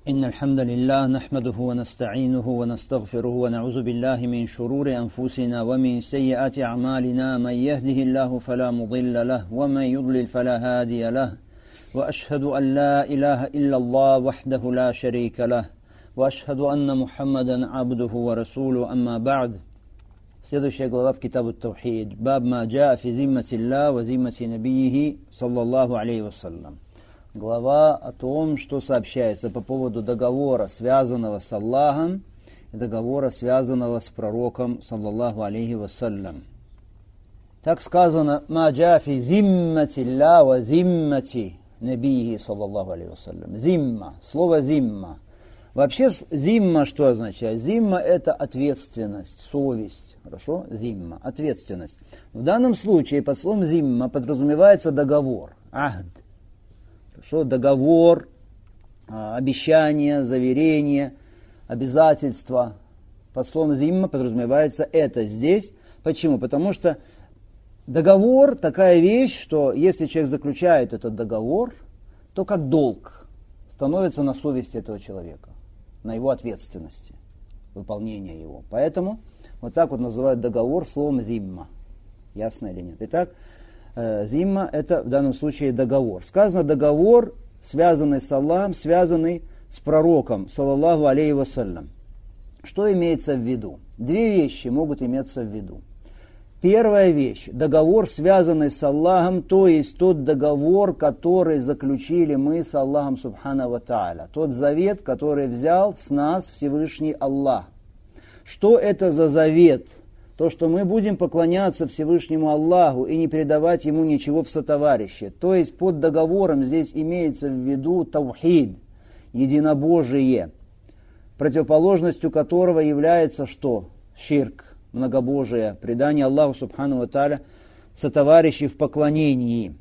إن الحمد لله نحمده ونستعينه ونستغفره ونعوذ بالله من شرور أنفسنا ومن سيئات أعمالنا من يهده الله فلا مضل له ومن يضلل فلا هادي له وأشهد أن لا إله إلا الله وحده لا شريك له وأشهد أن محمدا عبده ورسوله أما بعد. Следующая глава в Китабу ат-Таухид. Баб ма джаа фи зиммати Аллах ва зиммати набийихи саллаллаху алейхи вассалям. Глава о том, что сообщается по поводу договора, связанного с Аллахом, и договора, связанного с пророком, саллаллаху алейхи вассалям. Так сказано, ма джаа фи зиммати Аллах ва зиммати набийихи саллаллаху алейхи вассалям. Зимма, слово зимма. Вообще зимма что означает? Зимма это ответственность, совесть. Хорошо? Зимма, ответственность. В данном случае под словом зимма подразумевается договор, ахд. Хорошо? Договор, обещание, заверение, обязательство. Под словом зимма подразумевается это здесь. Почему? Потому что договор такая вещь, что если человек заключает этот договор, то как долг становится на совести этого человека, на его ответственности, выполнения его. Поэтому вот так вот называют договор словом зимма. Ясно или нет? Итак, зимма это в данном случае договор. Сказано договор, связанный с Аллахом, связанный с пророком, саллаллаху алейхи вассалям. Что имеется в виду? Две вещи могут иметься в виду. Первая вещь, договор, связанный с Аллахом, то есть тот договор, который заключили мы с Аллахом субхана ва тааля. Тот завет, который взял с нас Всевышний Аллах. Что это за завет? То, что мы будем поклоняться Всевышнему Аллаху и не предавать Ему ничего в сотоварищи. То есть под договором здесь имеется в виду таухид, единобожие, противоположностью которого является что? Ширк. Многобожие, предание Аллаху субхану ва тааля сотоварищей в поклонении.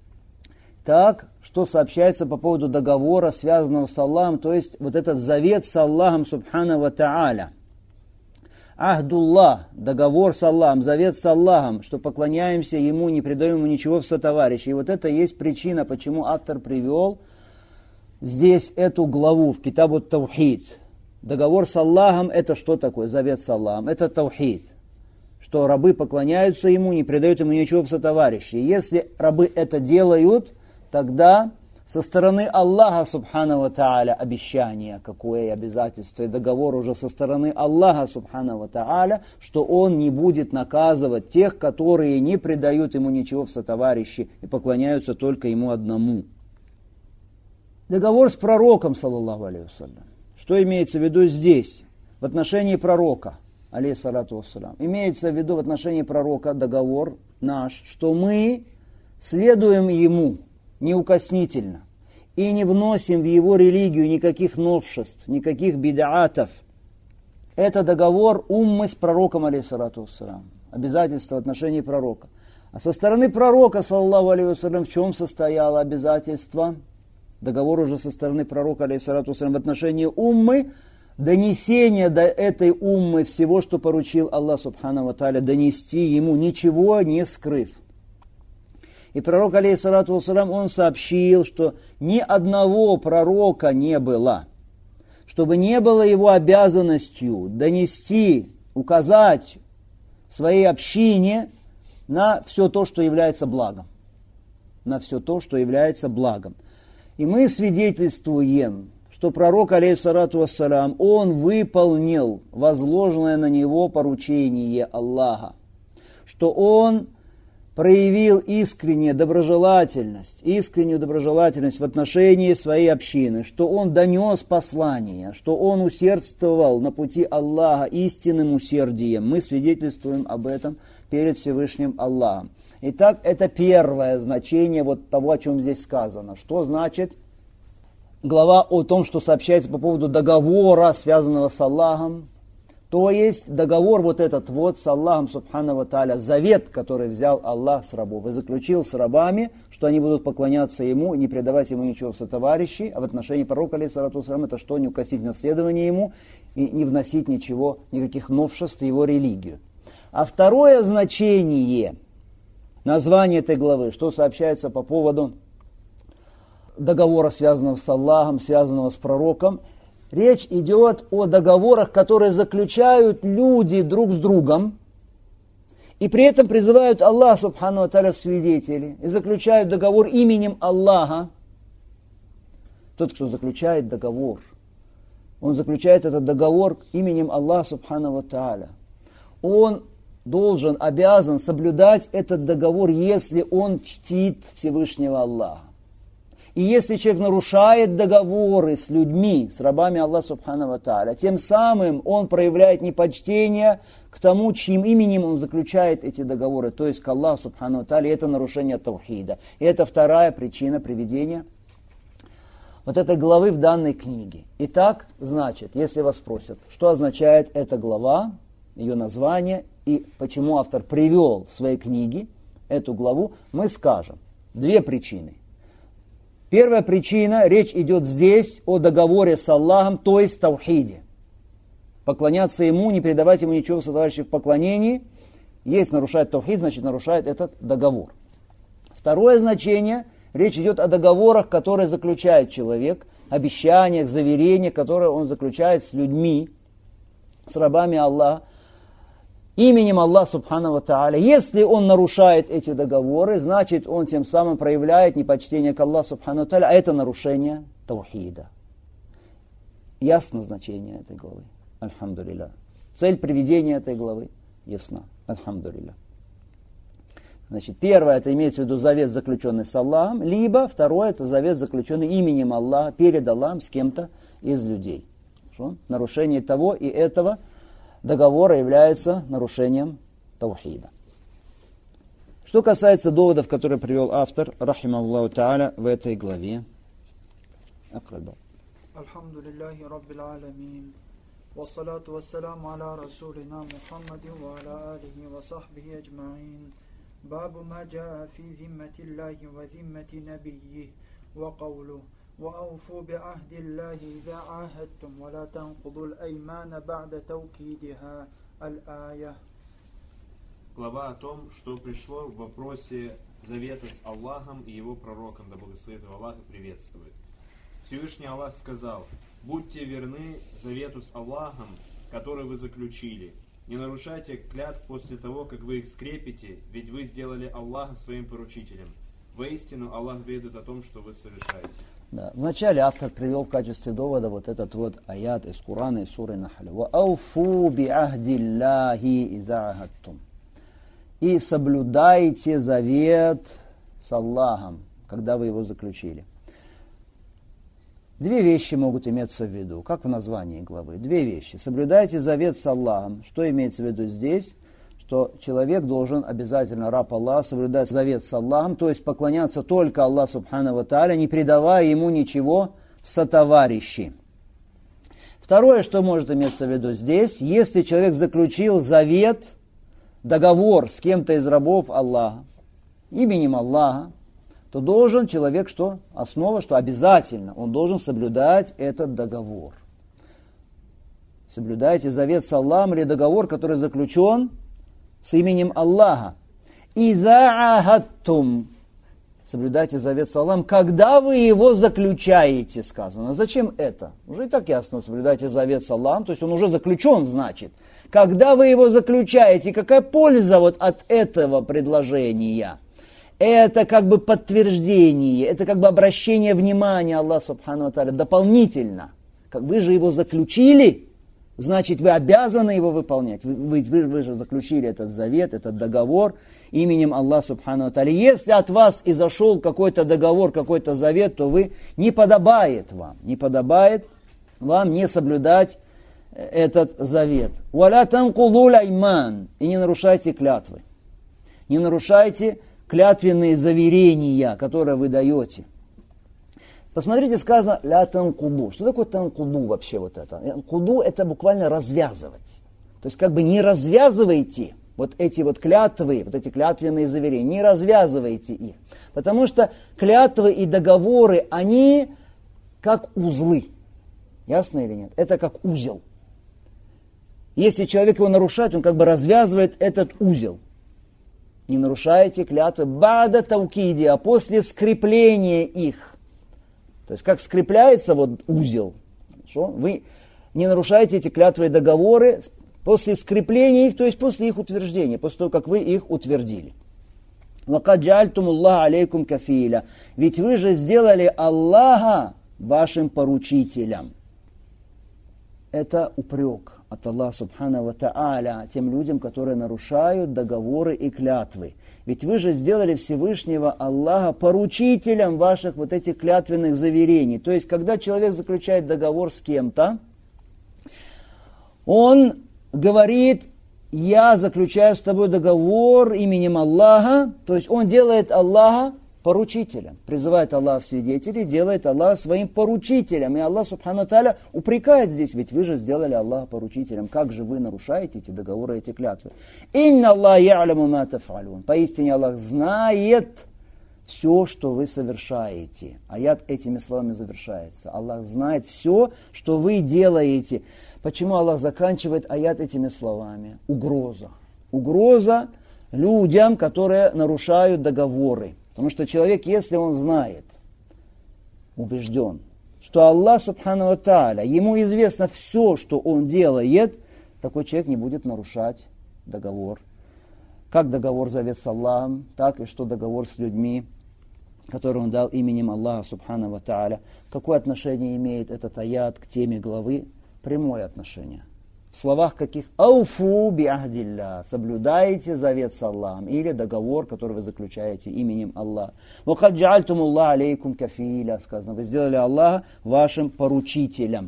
Так, что сообщается по поводу договора, связанного с Аллахом, то есть вот этот завет с Аллахом субхану ва тааля. Ахдуллах, договор с Аллахом, завет с Аллахом, что поклоняемся Ему, не предаем Ему ничего в сотоварищи. И вот это есть причина, почему автор привел здесь эту главу в Китабу ат-Таухид. Договор с Аллахом это что такое? Завет с Аллахом. Это таухид. Что рабы поклоняются Ему, не предают Ему ничего в сотоварищи. Если рабы это делают, тогда со стороны Аллаха субхана ва тааля обещание, какое обязательство, и договор уже со стороны Аллаха субхана ва тааля, что Он не будет наказывать тех, которые не предают Ему ничего в сотоварищи и поклоняются только Ему одному. Договор с пророком, саллаллаху алейхи вассалям. Что имеется в виду здесь, в отношении пророка, алейхиссалату вассалям? Имеется в виду в отношении пророка договор наш, что мы следуем ему неукоснительно и не вносим в его религию никаких новшеств, никаких бид'атов. Это договор уммы с пророком, алейхиссалату вассалям. Обязательство в отношении пророка. А со стороны пророка, саллаллаху алейхи вассалям, в чем состояло обязательство? Договор уже со стороны пророка, алейхиссалату вассалям, в отношении уммы, донесение до этой уммы всего, что поручил Аллах субхану ва тааля, донести ему, ничего не скрыв. И пророк, алейхиссалату вассалям, он сообщил, что ни одного пророка не было, чтобы не было его обязанностью донести, указать своей общине на все то, что является благом. На все то, что является благом. И мы свидетельствуем, что пророк, алейхиссалату вассалям, он выполнил возложенное на него поручение Аллаха, что он проявил искреннюю доброжелательность в отношении своей общины, что он донес послание, что он усердствовал на пути Аллаха истинным усердием. Мы свидетельствуем об этом перед Всевышним Аллахом. Итак, это первое значение вот того, о чем здесь сказано. Что значит глава о том, что сообщается по поводу договора, связанного с Аллахом? То есть договор вот этот вот с Аллахом субхану ва тааля, завет, который взял Аллах с рабов и заключил с рабами, что они будут поклоняться Ему и не предавать Ему ничего в сотоварищи. А в отношении пророка, алейхиссалату вассалям, это что? Не укосить наследование Ему и не вносить ничего, никаких новшеств в Его религию. А второе значение название этой главы, что сообщается по поводу договора, связанного с Аллахом, связанного с пророком, Речь идет о договорах, которые заключают люди друг с другом, и при этом призывают Аллах Субхану ва Тааля в свидетели, и заключают договор именем Аллаха. Тот, кто заключает договор, он заключает этот договор именем Аллаха Субхану ва Тааля. Он должен, обязан соблюдать этот договор, если он чтит Всевышнего Аллаха. И если человек нарушает договоры с людьми, с рабами Аллаха Субхану ва Тааля, тем самым он проявляет непочтение к тому, чьим именем он заключает эти договоры, то есть к Аллаху Субхану ва Тааля, это нарушение таухида. И это вторая причина приведения вот этой главы в данной книге. Итак, значит, если вас спросят, что означает эта глава, ее название и почему автор привел в своей книге эту главу, мы скажем. Две причины. Первая причина, речь идет здесь о договоре с Аллахом, то есть таухиде. Поклоняться Ему, не передавать Ему ничего сотоварищей в поклонении. Если нарушает таухид, значит нарушает этот договор. Второе значение, речь идет о договорах, которые заключает человек, обещаниях, заверениях, которые он заключает с людьми, с рабами Аллаха, именем Аллаха Субхану ва Тааля. Если он нарушает эти договоры, значит он тем самым проявляет непочтение к Аллаху Субхану ва Тааля, а это нарушение таухида. Ясно значение этой главы? Альхамдулилля. Цель приведения этой главы ясна. Альхамдулилля. Значит, первое, это имеется в виду завет, заключенный с Аллахом, либо второе, это завет, заключенный именем Аллаха, перед Аллахом с кем-то из людей. Что? Нарушение того и этого договора является нарушением таухида. Что касается доводов, которые привел автор, рахимахуллаху тааля, в этой главе. Алхамдулиллахи раббил аламин. Вассалату вассаламу аля расулина Мухаммадин ва аля алихи ва сахбихи аджмаин. Бабу ма джаа фи зимматиллахи ва зиммати набиййи ва каулу. وأوفوا بعهد الله إذا عاهدتم ولا تنقضوا الأيمان بعد توكيدها. الآية. Глава о том, что пришло в вопросе завета с Аллахом и его пророком, да благословит его Аллах и приветствует. Всевышний Аллах сказал: «Будьте верны завету с Аллахом, который вы заключили. Не нарушайте клятв после того, как вы их скрепите, ведь вы сделали Аллаха своим поручителем. Воистину Аллах ведает о том, что вы совершаете». Да. Вначале автор привел в качестве довода вот этот вот аят из Корана, из суры Нахль. «Ваауфу биахдиллахи иза ахадтум». И соблюдайте завет с Аллахом, когда вы его заключили. Две вещи могут иметься в виду, как в названии главы. Две вещи. Соблюдайте завет с Аллахом. Что имеется в виду здесь? Что человек должен обязательно, раб Аллаха, соблюдать завет с Аллахом, то есть поклоняться только Аллаху Субхану ва Тааля, не предавая ему ничего в сотоварищи. Второе, что может иметься в виду здесь, если человек заключил завет, договор с кем-то из рабов Аллаха, именем Аллаха, то должен человек, что основа, что обязательно он должен соблюдать этот договор. Соблюдайте завет с Аллахом или договор, который заключен с именем Аллаха. «Иза ахадтум». Соблюдайте завет с Аллахом, когда вы его заключаете, сказано. Зачем это? Уже и так ясно, соблюдайте завет с Аллахом, то есть он уже заключен, значит. Когда вы его заключаете, какая польза вот от этого предложения? Это как бы подтверждение, это как бы обращение внимания Аллаха Субхану ва Тааля дополнительно. Как вы же его заключили, значит, вы обязаны его выполнять. Вы же заключили этот завет, этот договор именем Аллаха Субхану ва Тааля. Если от вас изошел какой-то договор, какой-то завет, то не подобает вам не соблюдать этот завет. «Валя танкулул айман». И не нарушайте клятвы. Не нарушайте клятвенные заверения, которые вы даете. Посмотрите, сказано «ля танкуду». Что такое танкуду вообще вот это? Танкуду – это буквально развязывать. То есть как бы не развязывайте вот эти вот клятвы, вот эти клятвенные заверения, не развязывайте их. Потому что клятвы и договоры, они как узлы. Ясно или нет? Это как узел. Если человек его нарушает, он как бы развязывает этот узел. Не нарушайте клятвы бада таукиди, а после скрепления их. То есть как скрепляется вот узел, Что? Вы не нарушаете эти клятвы и договоры после скрепления их, то есть после их утверждения, после того, как вы их утвердили. وَقَدْ جَعَلْتُمُ اللَّهَ عَلَيْكُمْ كَفِيلًا. Ведь вы же сделали Аллаха вашим поручителем. Это упрек от Аллаха Субхану ва Тааля тем людям, которые нарушают договоры и клятвы. Ведь вы же сделали Всевышнего Аллаха поручителем ваших вот этих клятвенных заверений. То есть, когда человек заключает договор с кем-то, он говорит: я заключаю с тобой договор именем Аллаха, то есть он делает Аллаха поручителем, призывает Аллаха в свидетели, делает Аллаха своим поручителем. И Аллах Субхану Тааля упрекает здесь: ведь вы же сделали Аллаха поручителем, как же вы нарушаете эти договоры, эти клятвы? Инна Аллах я'ляму ма таф'алун. Поистине Аллах знает все, что вы совершаете. Аят этими словами завершается. Аллах знает все, что вы делаете. Почему Аллах заканчивает аят этими словами? Угроза. Угроза людям, которые нарушают договоры. Потому что человек, если он знает, убежден, что Аллах Субхану ва Тааля, ему известно все, что он делает, такой человек не будет нарушать договор. Как договор завет с Аллахом, так и что договор с людьми, который он дал именем Аллаха Субхану ва Тааля. Какое отношение имеет этот аят к теме главы? Прямое отношение. В словах каких? «Ауфу биахдилля» – соблюдайте завет с Аллахом, или договор, который вы заключаете именем Аллаха. «Вакад джаальтумуллах алейкум кафиля» – сказано, вы сделали Аллаха вашим поручителем.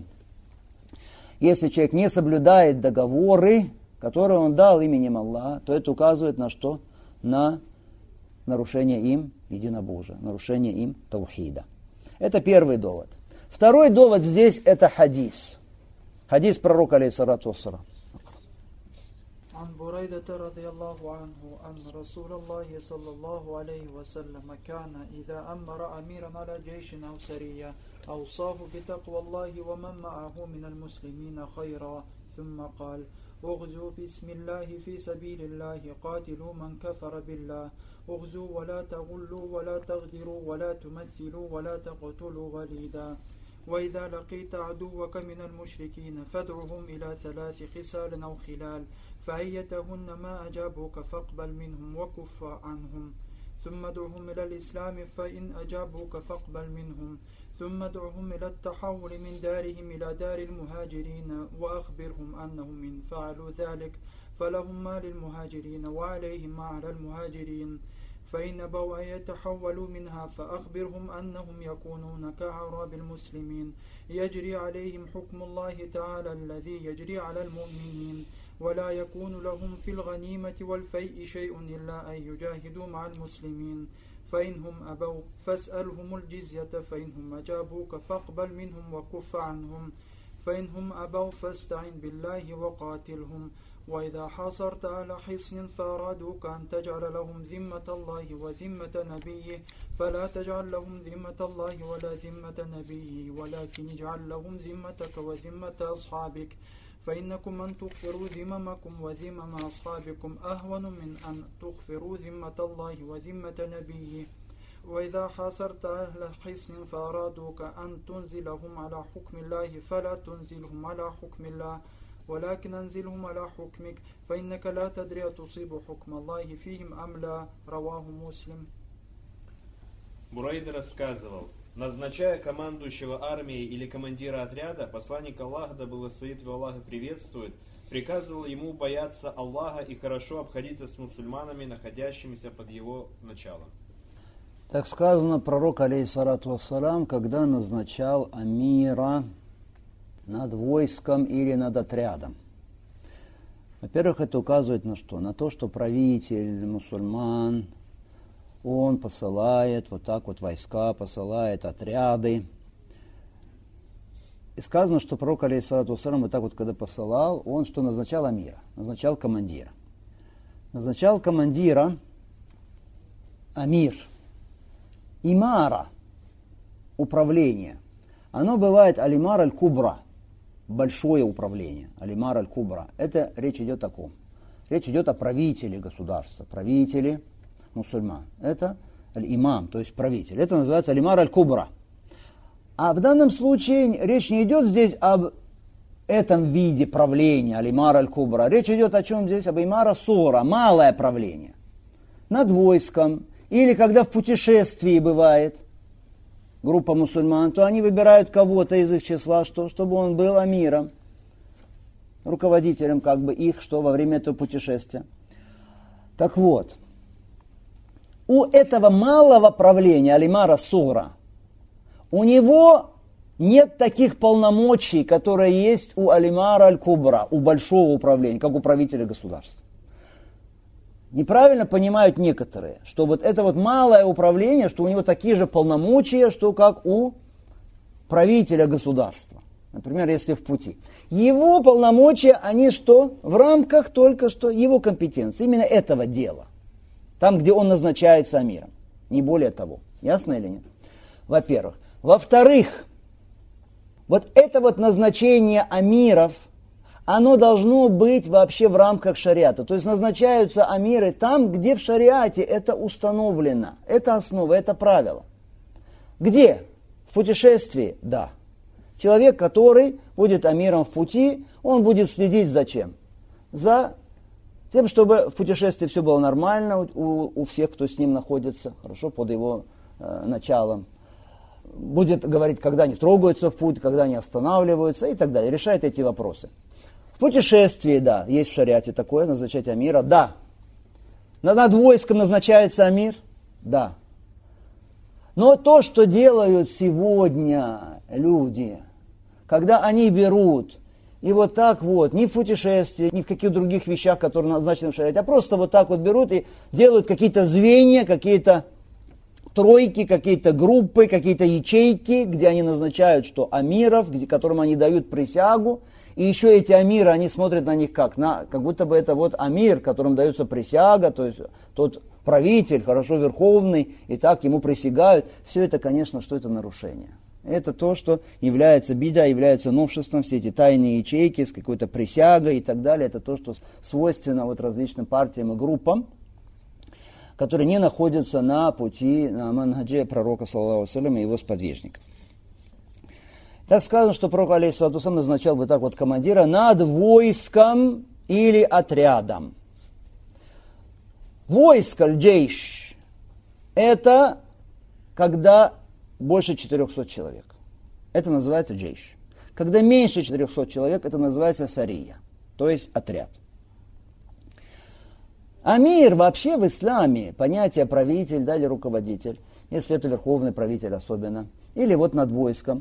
Если человек не соблюдает договоры, которые он дал именем Аллаха, то это указывает на что? На нарушение им единобожия, нарушение им таухида. Это первый довод. Второй довод здесь – это хадис. Хадис пророка, алейхиссалату вассалам. عن بريدة رضي الله عنه أن رسول الله صلى الله عليه وسلم كان إذا أمر أميرا على جيش أو سرية أوصاه بتقوى الله ومن معه من المسلمين خيرا ثم قال: اغزوا بسم الله في سبيل الله قاتلوا من كفر بالله اغزوا ولا تغلوا ولا تغدروا ولا تمثلوا ولا تقتلوا وليدا وإذا لقيت عدوك من المشركين فادعهم إلى 3 خصال أو خلال فأيتهن ما أجابوك فاقبل منهم وكف عنهم ثم ادعهم إلى الإسلام فإن أجابوك فاقبل منهم ثم ادعهم إلى التحول من دارهم إلى دار المهاجرين وأخبرهم أنهم إن فعلوا ذلك فلهم ما للمهاجرين وعليهم ما على المهاجرين فإن أبوا أن يتحولوا منها فأخبرهم أنهم يكونون كأعراب المسلمين يجري عليهم حكم الله تعالى الذي يجري على المؤمنين ولا يكون لهم في الغنيمة والفيء شيء إلا أن يجاهدوا مع المسلمين فإنهم أبوا فاسألهم الجزية فإنهم أجابوك فاقبل منهم وكف عنهم فإنهم أبوا فاستعن بالله وقاتلهم وإذا حاصرت على حصن فأرادوك أن تجعل لهم ذمة الله وذمة نبيه فلا تجعل لهم ذمة الله ولا ذمة نبيه ولكن اجعل لهم ذمتك وذمة أصحابك فإنكم أن تغفروا ذممكم وذمم أصحابكم أهون من أن تغفروا ذمة الله وذمة نبيه وإذا حاصرت أهل حصن فأرادوك أن تنزلهم على حكم الله فلا تنزلهم على حكم الله ولكن أنزلهم على حكمك فإنك لا تدري تصيب حكم الله فيهم أم لا رواه مسلم. Бурайда рассказывал: назначая командующего армией или командира отряда, посланник Аллаха, да благословит его Аллах и приветствует, приказывал ему бояться Аллаха и хорошо обходиться с мусульманами, находящимися под его началом. Так сказано, пророк, алейхиссалату вассалам, когда назначал амира над войском или над отрядом. Во-первых, это указывает на что? На то, что правитель мусульман, он посылает вот так вот войска, посылает отряды. И сказано, что пророк, алейхиссалату вассалам, вот так вот, когда посылал, он что назначал амира? Назначал командира. Назначал командира амир. Имара, управление. Оно бывает алимар аль-кубра, большое управление, алимар аль-кубра. Это речь идет о ком? Речь идет о правителе государства, правителе мусульман. Это аль-имам, то есть правитель. Это называется алимар аль-кубра. А в данном случае речь не идет здесь об этом виде правления, аль-имара аль-кубра. Речь идет о чем здесь? Об имара сугра, малое правление. Над войском. Или когда в путешествии бывает группа мусульман, то они выбирают кого-то из их числа, чтобы он был амиром, руководителем как бы их, что во время этого путешествия. Так вот, у этого малого правления, аль-имара сугра, у него нет таких полномочий, которые есть у аль-имара аль-кубра, у большого управления, как у правителя государства. Неправильно понимают некоторые, что вот это вот малое управление, что у него такие же полномочия, что как у правителя государства. Например, если в пути. Его полномочия, они что? В рамках только что его компетенции, именно этого дела. Там, где он назначается амиром. Не более того. Ясно или нет? Во-первых. Во-вторых, вот это вот назначение амиров, оно должно быть вообще в рамках шариата. То есть назначаются амиры там, где в шариате это установлено. Это основа, это правило. Где? В путешествии? Да. Человек, который будет амиром в пути, он будет следить за чем? За тем, чтобы в путешествии все было нормально у всех, кто с ним находится, хорошо, под его началом. Будет говорить, когда они трогаются в путь, когда они останавливаются и так далее. Решает эти вопросы. В путешествии, да, есть в шариате такое, назначать амира, да. Над войском назначается амир, да. Но то, что делают сегодня люди, когда они берут и вот так вот, ни в путешествии, ни в каких других вещах, которые назначены в шариате, а просто вот так вот берут и делают какие-то звенья, какие-то тройки, какие-то группы, какие-то ячейки, где они назначают, что амиров, которым они дают присягу, и еще эти амиры, они смотрят на них как будто бы это вот амир, которому дается присяга, то есть тот правитель, хорошо верховный, и так ему присягают. Все это, конечно, что это нарушение. Это то, что является бида, является новшеством, все эти тайные ячейки с какой-то присягой и так далее. Это то, что свойственно вот различным партиям и группам, которые не находятся на пути, на манхадже пророка, саллаллаху алейхи ва саллям, и его сподвижников. Так сказано, что пророк, алейхиссалату вассалям, назначал вот так вот командира над войском или отрядом. Войско, джейш, это когда больше 400 человек. Это называется джейш. Когда меньше 400 человек, это называется сария, то есть отряд. Амир вообще в исламе, понятие правитель, да, или руководитель, если это верховный правитель особенно, или вот над войском,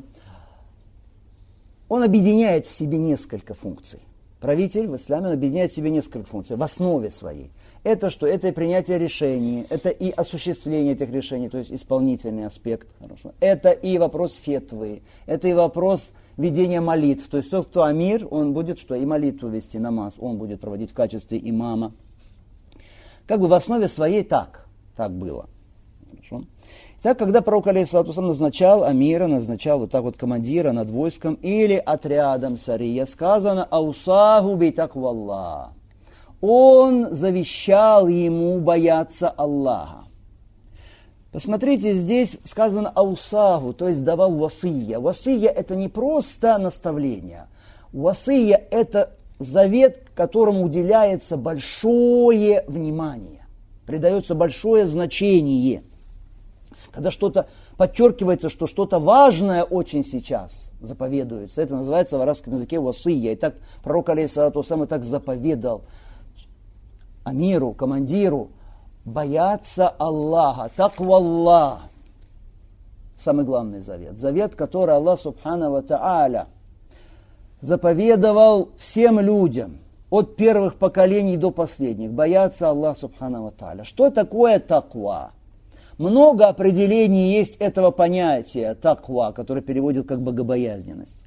он объединяет в себе несколько функций. Правитель в исламе объединяет в себе несколько функций в основе своей. Это что? Это и принятие решений, это и осуществление этих решений, то есть исполнительный аспект. Хорошо. Это и вопрос фетвы, это и вопрос ведения молитв. То есть тот, кто амир, он будет что? И молитву вести, намаз, он будет проводить в качестве имама. Как бы в основе своей так было. Хорошо. Так, когда пророк, алейхиссалату вассалям, назначал амира, назначал вот так вот командира над войском или отрядом сария, сказано «Аусаху битакваллах». Он завещал ему бояться Аллаха. Посмотрите, здесь сказано «аусаху», то есть давал васия. Васия – это не просто наставление. Васия – это завет, которому уделяется большое внимание, придается большое значение. Когда что-то подчеркивается, что что-то важное очень сейчас заповедуется, это называется в арабском языке васия. И так пророк, алейхиссалату вассалям, так заповедал амиру, командиру, бояться Аллаха, такваллах. Самый главный завет. Завет, который Аллах субхану ва тааля заповедовал всем людям, от первых поколений до последних, бояться Аллаха субхану ва тааля. Что такое таква? Много определений есть этого понятия таква, которое переводит как богобоязненность.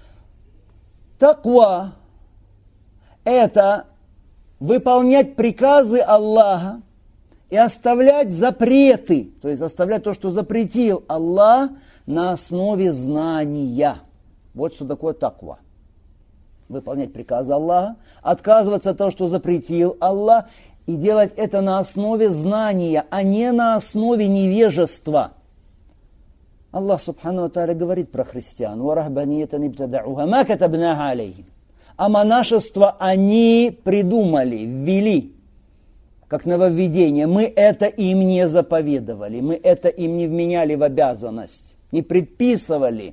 Таква – это выполнять приказы Аллаха и оставлять запреты, то есть оставлять то, что запретил Аллах, на основе знания. Вот что такое таква. Выполнять приказы Аллаха, отказываться от того, что запретил Аллах, и делать это на основе знания, а не на основе невежества. Аллах Субхану ва Тааля говорит про христиан. «Варахбанiyatan ибтадауха ма катабнаха алейхим». А монашество они придумали, ввели, как нововведение. Мы это им не заповедовали, мы это им не вменяли в обязанность, не предписывали.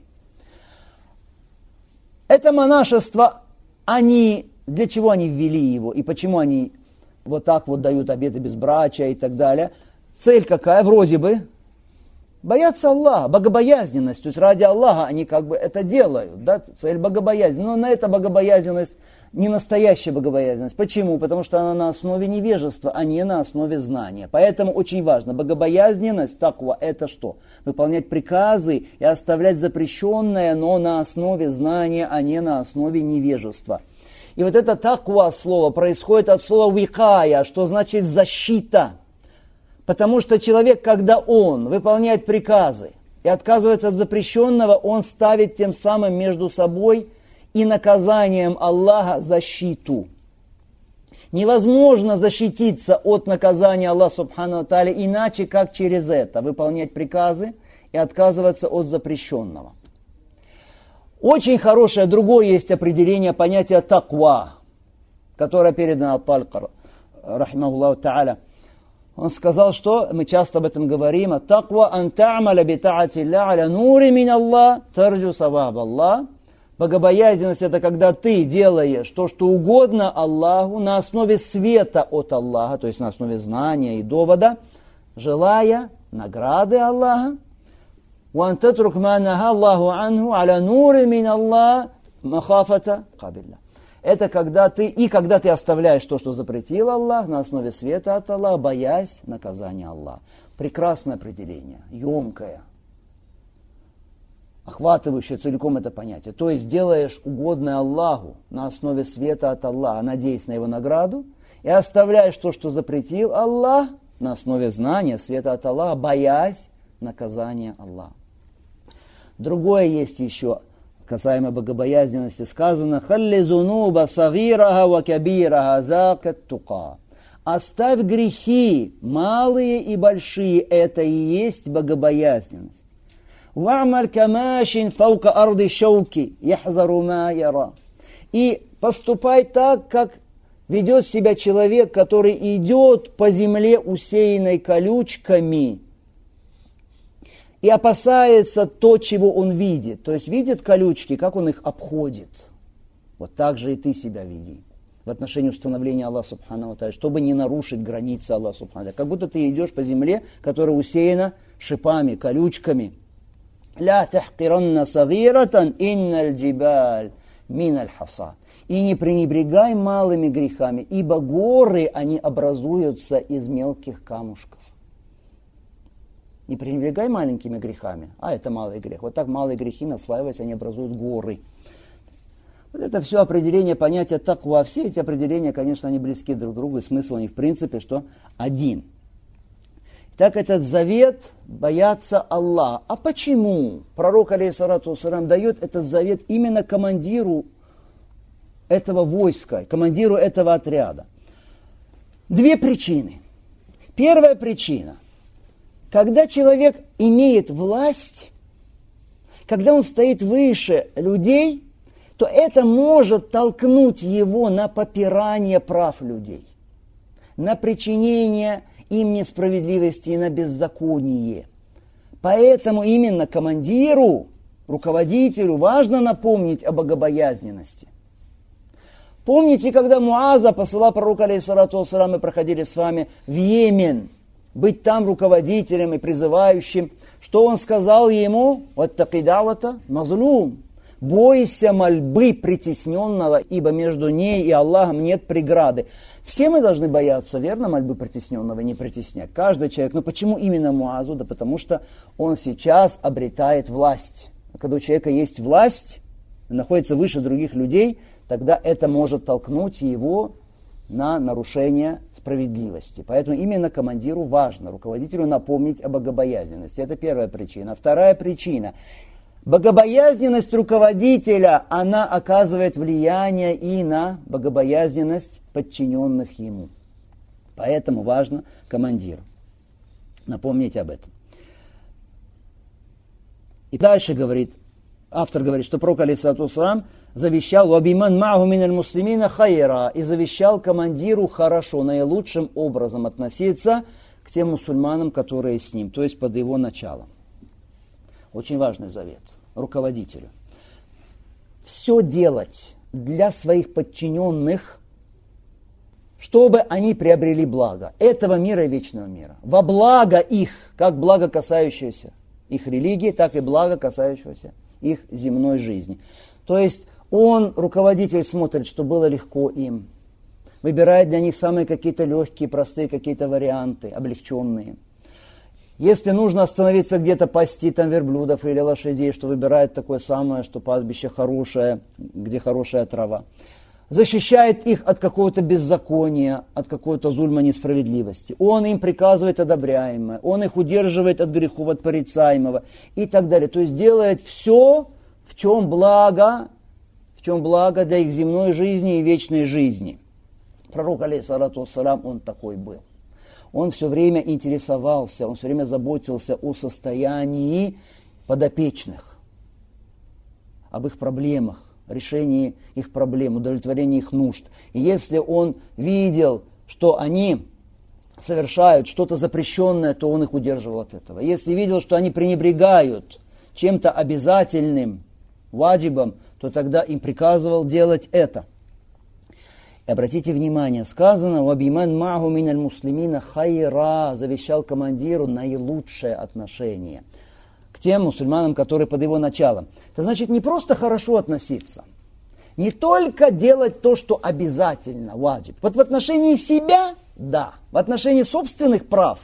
Это монашество, они, для чего они ввели его и почему они вот так вот дают обеты безбрачия и так далее. Цель какая? Вроде бы бояться Аллаха, богобоязненность. То есть ради Аллаха они как бы это делают. Да? Цель богобоязненность. Но на это богобоязненность не настоящая богобоязненность. Почему? Потому что она на основе невежества, а не на основе знания. Поэтому очень важно. Богобоязненность, таква, это что? Выполнять приказы и оставлять запрещенное, но на основе знания, а не на основе невежества. И вот это таква слово происходит от слова викая, что значит защита. Потому что человек, когда он выполняет приказы и отказывается от запрещенного, он ставит тем самым между собой и наказанием Аллаха защиту. Невозможно защититься от наказания Аллаха Субхану ва Тааля иначе, как через это. Выполнять приказы и отказываться от запрещенного. Очень хорошее другое есть определение понятия таква, которое передано от Талка, рахимахуллаху та'аля. Он сказал, что мы часто об этом говорим, «Ат-таква ан та'маля би та'атилля аля нури мин Аллах, тарджу саваб Аллах». Богобоязненность – это когда ты делаешь то, что угодно Аллаху на основе света от Аллаха, то есть на основе знания и довода, желая награды Аллаха. وأن تترك ما نهى الله عنه على نور من الله مخافة قبله. Это когда ты оставляешь то, что запретил Аллах, на основе света от Аллаха, боясь наказания Аллаха. Прекрасное определение, емкое, охватывающее целиком это понятие. То есть делаешь угодное Аллаху на основе света от Аллаха, надеясь на его награду, и оставляешь то, что запретил Аллах, на основе знания света от Аллаха, боясь наказания Аллаха. Другое есть еще, касаемо богобоязненности, сказано «Халли зунуба сагираха ва кабираха закат тука». Оставь грехи, малые и большие, это и есть богобоязненность. «Ва'маль камашин фаука арды шауки, яхзару ма яра». И поступай так, как ведет себя человек, который идет по земле, усеянной колючками, и опасается то, чего он видит. То есть видит колючки, как он их обходит. Вот так же и ты себя веди в отношении установления Аллаха Субхану ва Тааля, чтобы не нарушить границы Аллаха Субхану ва Тааля. Как будто ты идешь по земле, которая усеяна шипами, колючками. «Ля тахкиранна сагиратан инналь джибаль миналь хаса». И не пренебрегай малыми грехами, ибо горы, они образуются из мелких камушков. Не пренебрегай маленькими грехами. Это малый грех. Вот так малые грехи, наслаиваясь, они образуют горы. Вот это все определение понятия таква. Все эти определения, конечно, они близки друг к другу. И смысл у них, в принципе, что один. Так этот завет бояться Аллаха. А почему пророк, алейхиссалату вассалям, дает этот завет именно командиру этого войска, командиру этого отряда? Две причины. Первая причина. Когда человек имеет власть, когда он стоит выше людей, то это может толкнуть его на попирание прав людей, на причинение им несправедливости и на беззаконие. Поэтому именно командиру, руководителю важно напомнить о богобоязненности. Помните, когда Муаза посылал пророка, алейхиссалату вассалам, мы проходили с вами в Йемен, быть там руководителем и призывающим, что он сказал ему: «Ваттаки давата мазлум». Бойся мольбы притесненного, ибо между ней и Аллахом нет преграды. Все мы должны бояться, верно, мольбы притесненного и не притеснять. Каждый человек. Но почему именно Муазу? Да потому что он сейчас обретает власть. А когда у человека есть власть, он находится выше других людей, тогда это может толкнуть его на нарушение справедливости. Поэтому именно командиру важно, руководителю, напомнить о богобоязненности. Это первая причина. Вторая причина. Богобоязненность руководителя, она оказывает влияние и на богобоязненность подчиненных ему. Поэтому важно командиру напомнить об этом. И дальше говорит, автор говорит, что пророк алейхиссалату вассалам завещал «Вабиман ма'ху миналь муслимина хайра» и завещал командиру хорошо, наилучшим образом относиться к тем мусульманам, которые с ним, то есть под его началом. Очень важный завет руководителю. Все делать для своих подчиненных, чтобы они приобрели благо этого мира и вечного мира. Во благо их, как благо касающегося их религии, так и благо касающегося их земной жизни. То есть он, руководитель, смотрит, что было легко им. Выбирает для них самые какие-то легкие, простые какие-то варианты, облегченные. Если нужно остановиться где-то пасти там верблюдов или лошадей, что выбирает такое самое, что пастбище хорошее, где хорошая трава. Защищает их от какого-то беззакония, от какого-то зульма несправедливости. Он им приказывает одобряемое, он их удерживает от грехов, от порицаемого и так далее. То есть делает все, в чем благо для их земной жизни и вечной жизни. Пророк, алейхиссалату вассалам, он такой был. Он все время интересовался, он все время заботился о состоянии подопечных, об их проблемах, решении их проблем, удовлетворении их нужд. И если он видел, что они совершают что-то запрещенное, то он их удерживал от этого. Если видел, что они пренебрегают чем-то обязательным, ваджибом, то тогда им приказывал делать это. И обратите внимание, сказано, «Вабиман ма'ху миналь муслимина хайра», завещал командиру наилучшее отношение к тем мусульманам, которые под его началом. Это значит не просто хорошо относиться, не только делать то, что обязательно, ваджиб. Вот в отношении себя, да, в отношении собственных прав,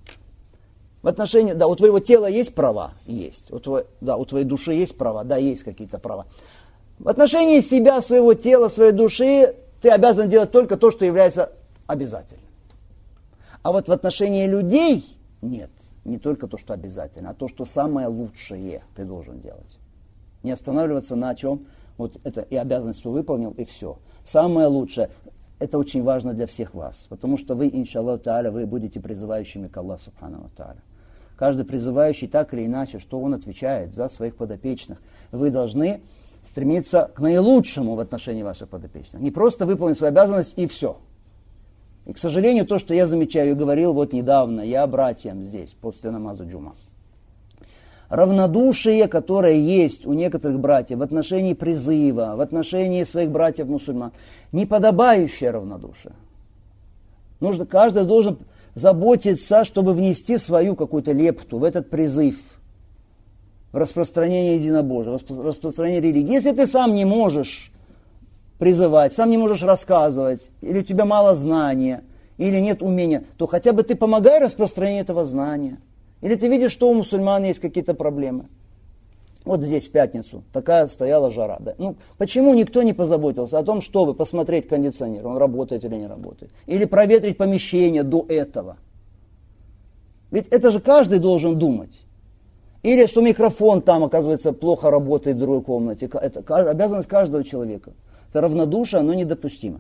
в отношении, да, у твоего тела есть права? Есть. У твоей души есть права? Да, есть какие-то права. В отношении себя, своего тела, своей души ты обязан делать только то, что является обязательным. А вот в отношении людей нет. Не только то, что обязательно, а то, что самое лучшее ты должен делать. Не останавливаться на чем. Вот это и обязанность выполнил, и все. Самое лучшее. Это очень важно для всех вас. Потому что вы, иншаллаху тааля, вы будете призывающими к Аллаху субханаху тааля. Каждый призывающий так или иначе, что он отвечает за своих подопечных. Вы должны стремиться к наилучшему в отношении ваших подопечных. Не просто выполнить свою обязанность и все. И, к сожалению, то, что я замечаю и говорил вот недавно, я братьям здесь, после намаза джума. Равнодушие, которое есть у некоторых братьев в отношении призыва, в отношении своих братьев-мусульман, неподобающее равнодушие. Каждый должен заботиться, чтобы внести свою какую-то лепту в этот призыв, в распространение единобожия, в распространение религии. Если ты сам не можешь призывать, сам не можешь рассказывать, или у тебя мало знания, или нет умения, то хотя бы ты помогай распространению этого знания. Или ты видишь, что у мусульман есть какие-то проблемы. Вот здесь в пятницу такая стояла жара. Да? Почему никто не позаботился о том, чтобы посмотреть кондиционер, он работает или не работает? Или проветрить помещение до этого? Ведь это же каждый должен думать. Или что микрофон там, оказывается, плохо работает в другой комнате. Это обязанность каждого человека. Это равнодушие, оно недопустимо.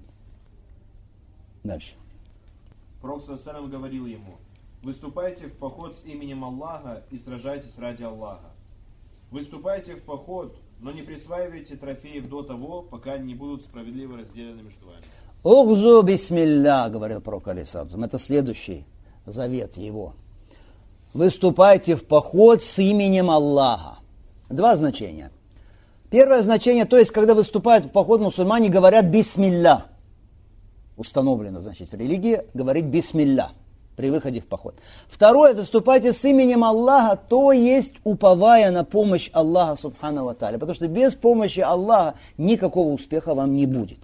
Дальше. Пророк ﷺ говорил ему: выступайте в поход с именем Аллаха и сражайтесь ради Аллаха. Выступайте в поход, но не присваивайте трофеев до того, пока они не будут справедливо разделены между вами. Угзу бисмилля, говорил пророк алейхиссалам. Это следующий завет его. Выступайте в поход с именем Аллаха. Два значения. Первое значение, то есть, когда выступают в поход мусульмане, говорят бисмилля. Установлено, значит, в религии говорить бисмилля при выходе в поход. Второе, выступайте с именем Аллаха, то есть уповая на помощь Аллаха субхану ва тааля. Потому что без помощи Аллаха никакого успеха вам не будет.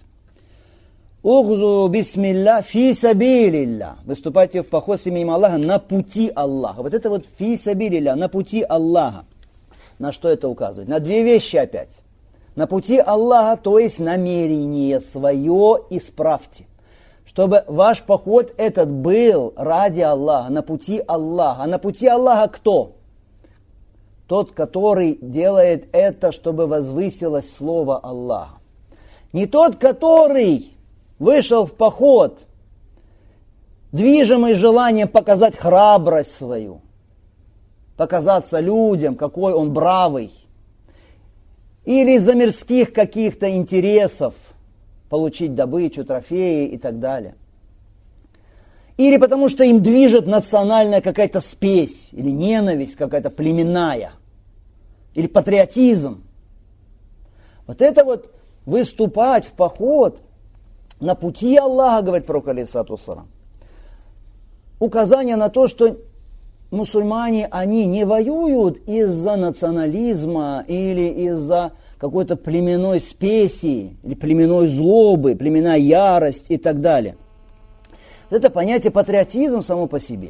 Угзу бисмилля фи сабилилля. Выступайте в поход с именем Аллаха на пути Аллаха. Вот это вот фи сабилилля, на пути Аллаха. На что это указывает? На две вещи опять. На пути Аллаха, то есть намерение свое исправьте. Чтобы ваш поход этот был ради Аллаха, на пути Аллаха. А на пути Аллаха кто? Тот, который делает это, чтобы возвысилось слово Аллаха. Не тот, который вышел в поход, движимый желанием показать храбрость свою. показаться людям, какой он бравый, или из-за мирских каких-то интересов получить добычу, трофеи и так далее. Или потому что им движет национальная какая-то спесь, или ненависть какая-то племенная, или патриотизм. Вот это вот выступать в поход на пути Аллаха, говорит пророк алейхиссалату вассалам. Указание на то, что мусульмане, они не воюют из-за национализма или из-за какой-то племенной спеси, или племенной злобы, племенная ярость и так далее. Это понятие патриотизм само по себе.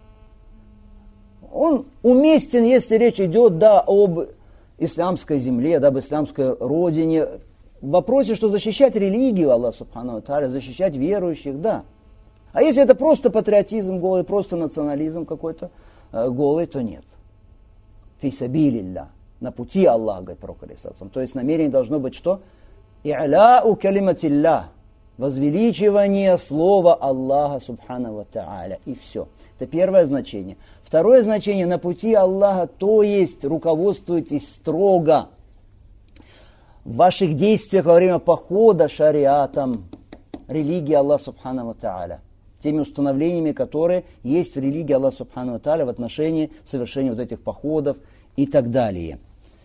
Он уместен, если речь идет, да, об исламской земле, да, об исламской родине. В вопросе, что защищать религию Аллаха Субхану ва Тааля, защищать верующих, да. А если это просто патриотизм голый, просто национализм какой-то голый, то нет. Фи сабилилля. На пути Аллаха, говорит пророк алейхиссалам. То есть намерение должно быть что? И'ляу калиматилля. Возвеличивание слова Аллаха Субхану ва Тааля. И все. Это первое значение. Второе значение, на пути Аллаха, то есть руководствуйтесь строго в ваших действиях во время похода шариатом религии Аллаха Субхану ва Тааля. Теми установлениями, которые есть в религии Аллаха Субхану ва Тааля в отношении совершения вот этих походов и так далее.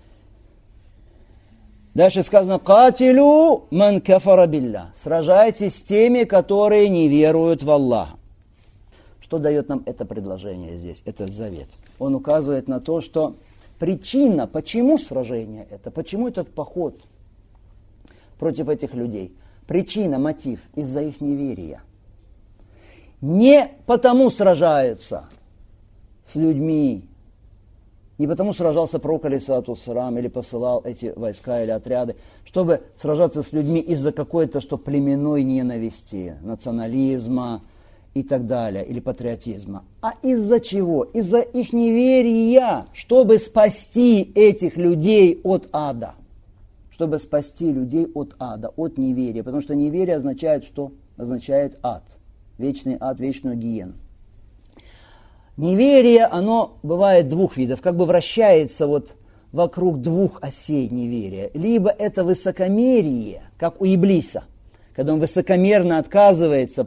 Дальше сказано, «Катилю ман кафара билля». Сражайтесь с теми, которые не веруют в Аллаха. Что дает нам это предложение здесь, этот завет? Он указывает на то, что причина, почему сражение это, почему этот поход против этих людей. Причина, мотив из-за их неверия. Не потому сражаются с людьми, не потому сражался пророк алейхиссалату вассалам или посылал эти войска или отряды, чтобы сражаться с людьми из-за какой-то что племенной ненависти, национализма и так далее, или патриотизма. А из-за чего? Из-за их неверия, чтобы спасти этих людей от ада. Чтобы спасти людей от ада, от неверия. Потому что неверие означает что? Означает ад. Вечный ад, вечную гиену. Неверие, оно бывает двух видов, как бы вращается вот вокруг двух осей неверия. Либо это высокомерие, как у Иблиса, когда он высокомерно отказывается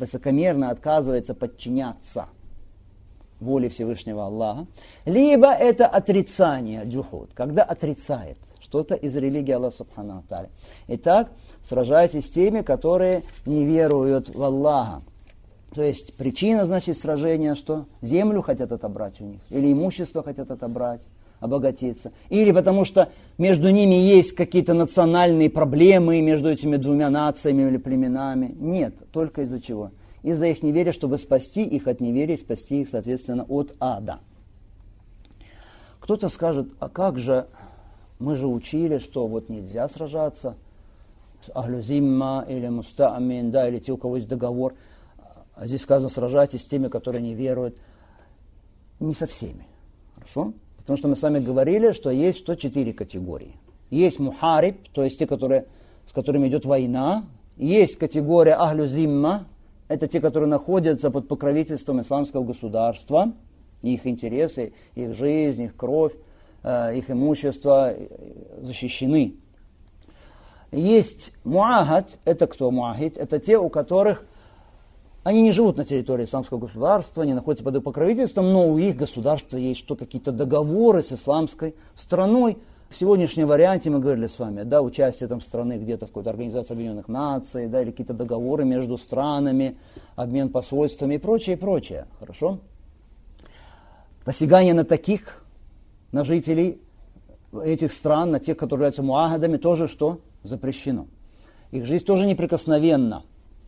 подчиняться воле Всевышнего Аллаха. Либо это отрицание, джухуд, когда отрицает что-то из религии Аллаха Субхану ва Тааля. Итак, сражайтесь с теми, которые не веруют в Аллаха. То есть причина, значит, сражения, что землю хотят отобрать у них, или имущество хотят отобрать, обогатиться, или потому что между ними есть какие-то национальные проблемы между этими двумя нациями или племенами. Нет, только из-за чего? Из-за их неверия, чтобы спасти их от неверия, спасти их, соответственно, от ада. Кто-то скажет, а как же, мы же учили, что вот нельзя сражаться с Ахлю Зимма или Муста'мин, да, или те, у кого есть договор. А здесь сказано, сражайтесь с теми, которые не веруют. Не со всеми. Хорошо? Потому что мы с вами говорили, что есть 4 категории. Есть мухариб, то есть те, с которыми идет война. Есть категория ахлю зимма, это те, которые находятся под покровительством исламского государства. Их интересы, их жизнь, их кровь, их имущество защищены. Есть муахад, это кто муахид? Это те, у которых они не живут на территории исламского государства, не находятся под их покровительством, но у их государства есть какие-то договоры с исламской страной. В сегодняшнем варианте мы говорили с вами, да, участие там страны где-то в какой-то организации Объединенных Наций, да, или какие-то договоры между странами, обмен посольствами и прочее, прочее. Хорошо? Посягание на таких, на жителей этих стран, на тех, которые являются муахадами, тоже что? Запрещено. Их жизнь тоже неприкосновенна.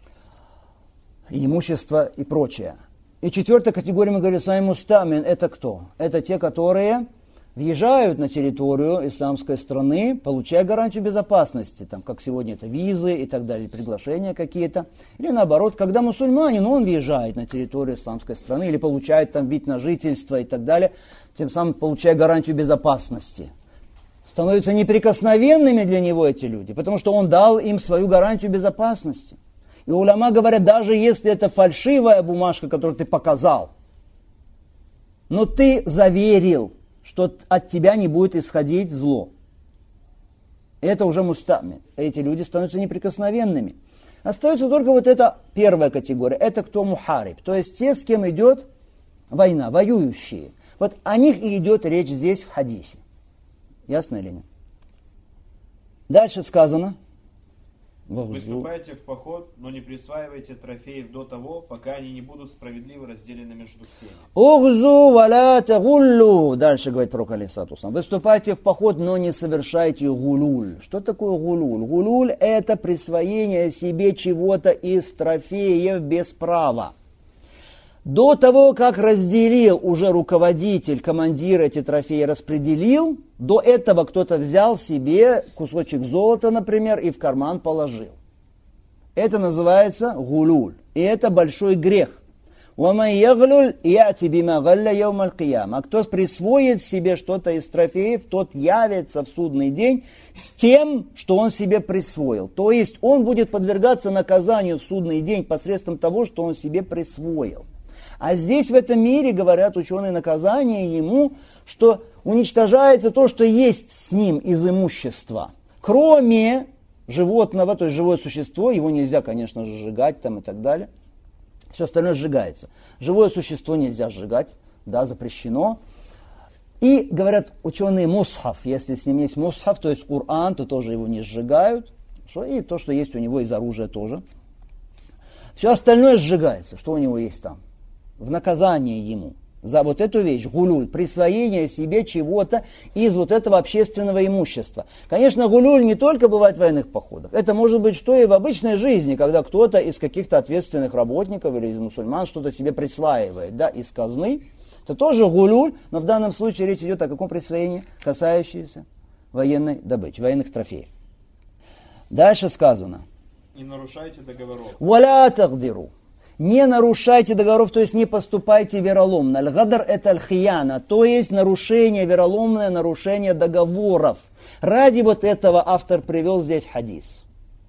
И имущество и прочее. И 4-я категория, мы говорили с вами, мустамин, это кто? Это те, которые въезжают на территорию исламской страны, получая гарантию безопасности, там, как сегодня это визы и так далее, приглашения какие-то. Или наоборот, когда мусульманин, он въезжает на территорию исламской страны или получает там вид на жительство и так далее, тем самым получая гарантию безопасности. Становятся неприкосновенными для него эти люди, потому что он дал им свою гарантию безопасности. И уляма говорят, даже если это фальшивая бумажка, которую ты показал, но ты заверил, что от тебя не будет исходить зло. Это уже мустамин. Эти люди становятся неприкосновенными. Остается только вот эта первая категория. Это кто мухариб. То есть те, с кем идет война, воюющие. Вот о них и идет речь здесь в хадисе. Ясно или нет? Дальше сказано. Выступайте в поход, но не присваивайте трофеев до того, пока они не будут справедливо разделены между всеми. Угзу валя тагуллу. Дальше говорит пророк алейхиссалату вассалам. Выступайте в поход, но не совершайте гулюль. Что такое гулюль? Гулюль – это присвоение себе чего-то из трофеев без права. До того, как разделил уже руководитель, командир эти трофеи распределил, до этого кто-то взял себе кусочек золота, например, и в карман положил. Это называется гулюль. И это большой грех. А кто присвоит себе что-то из трофеев, тот явится в судный день с тем, что он себе присвоил. То есть он будет подвергаться наказанию в судный день посредством того, что он себе присвоил. А здесь в этом мире, говорят ученые, наказание ему, что уничтожается то, что есть с ним из имущества. Кроме животного, то есть живое существо, его нельзя, конечно же, сжигать там и так далее. Все остальное сжигается. Живое существо нельзя сжигать, да, запрещено. И, говорят ученые, мусхаф, если с ним есть мусхаф, то есть Коран, то тоже его не сжигают. И то, что есть у него из оружия тоже. Все остальное сжигается, что у него есть там. В наказание ему за вот эту вещь, гулюль, присвоение себе чего-то из вот этого общественного имущества. Конечно, гулюль не только бывает в военных походах. Это может быть что и в обычной жизни, когда кто-то из каких-то ответственных работников или из мусульман что-то себе присваивает, да, из казны. Это тоже гулюль, но в данном случае речь идет о каком присвоении, касающееся военной добычи, военных трофеев. Дальше сказано. Не нарушайте договоров. Валя тагдиру. Не нарушайте договоров, то есть не поступайте вероломно. Аль-гадр – это аль-хияна, то есть нарушение, вероломное нарушение договоров. Ради вот этого автор привел здесь хадис.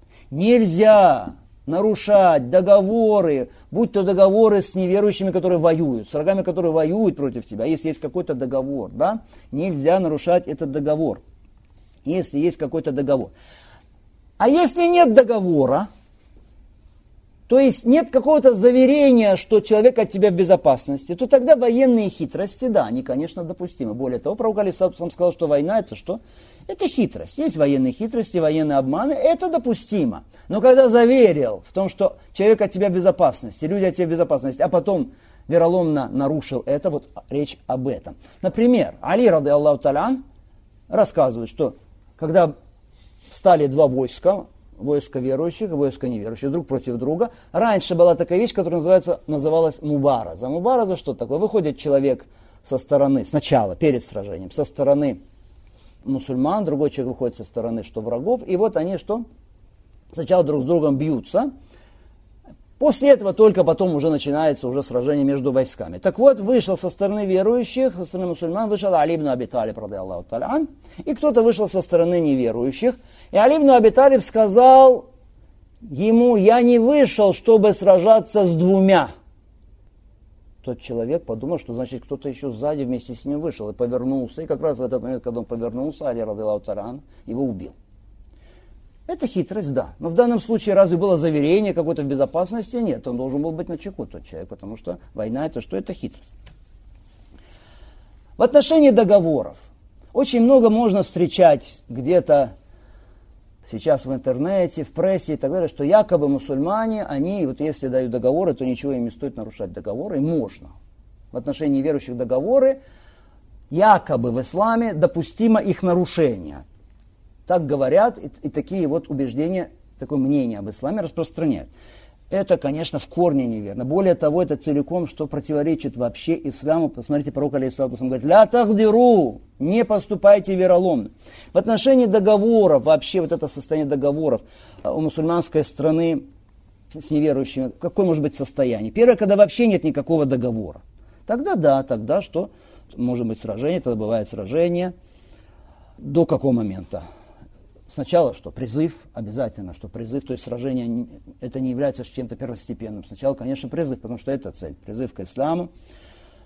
Нельзя нарушать договоры, будь то договоры с неверующими, которые воюют, с врагами, которые воюют против тебя. Если есть какой-то договор, да, нельзя нарушать этот договор, если есть какой-то договор. А если нет договора, то есть нет какого-то заверения, что человек от тебя в безопасности, то тогда военные хитрости, да, они, конечно, допустимы. Более того, пророк алейхиссалату сказал, что война это что? Это хитрость. Есть военные хитрости, военные обманы, это допустимо. Но когда заверил в том, что человек от тебя в безопасности, люди от тебя в безопасности, а потом вероломно нарушил это, вот речь об этом. Например, Али, рады Аллаху та'аля, рассказывает, что когда встали два войска, войско верующих и войско неверующих, друг против друга. Раньше была такая вещь, которая называлась мубараза. Мубараза что такое? Выходит человек со стороны, сначала, перед сражением, со стороны мусульман, другой человек выходит со стороны, что врагов, и вот они что? Сначала друг с другом бьются. После этого только потом уже начинается уже сражение между войсками. Так вот, вышел со стороны верующих, со стороны мусульман, вышел Али ибн Аби Талиб, рады Аллаху та'аля ан, и кто-то вышел со стороны неверующих. И Али ибн Аби Талиб сказал ему: я не вышел, чтобы сражаться с двумя. Тот человек подумал, что значит кто-то еще сзади вместе с ним вышел, и повернулся. И как раз в этот момент, когда он повернулся, Али, рады Аллаху та'аля ан, его убил. Это хитрость, да. Но в данном случае разве было заверение какое-то в безопасности? Нет, он должен был быть начеку, тот человек, потому что война это что? Это хитрость. В отношении договоров. Очень много можно встречать где-то сейчас в интернете, в прессе и так далее, что якобы мусульмане, они, вот если дают договоры, то ничего им не стоит нарушать договоры, и можно. В отношении верующих договоры, якобы в исламе допустимо их нарушение. Так говорят, и такие вот убеждения, такое мнение об исламе распространяют. Это, конечно, в корне неверно. Более того, это целиком, что противоречит вообще исламу. Посмотрите, пророк алейхиссалату говорит: «Ля тахдиру», не поступайте вероломно. В отношении договоров, вообще вот это состояние договоров у мусульманской страны с неверующими, какое может быть состояние? Первое, когда вообще нет никакого договора. Тогда да, тогда что? Может быть сражение, тогда бывает сражение. До какого момента? Сначала что? Призыв, обязательно, что призыв, то есть сражение, это не является чем-то первостепенным. Сначала, конечно, призыв, потому что это цель, призыв к исламу.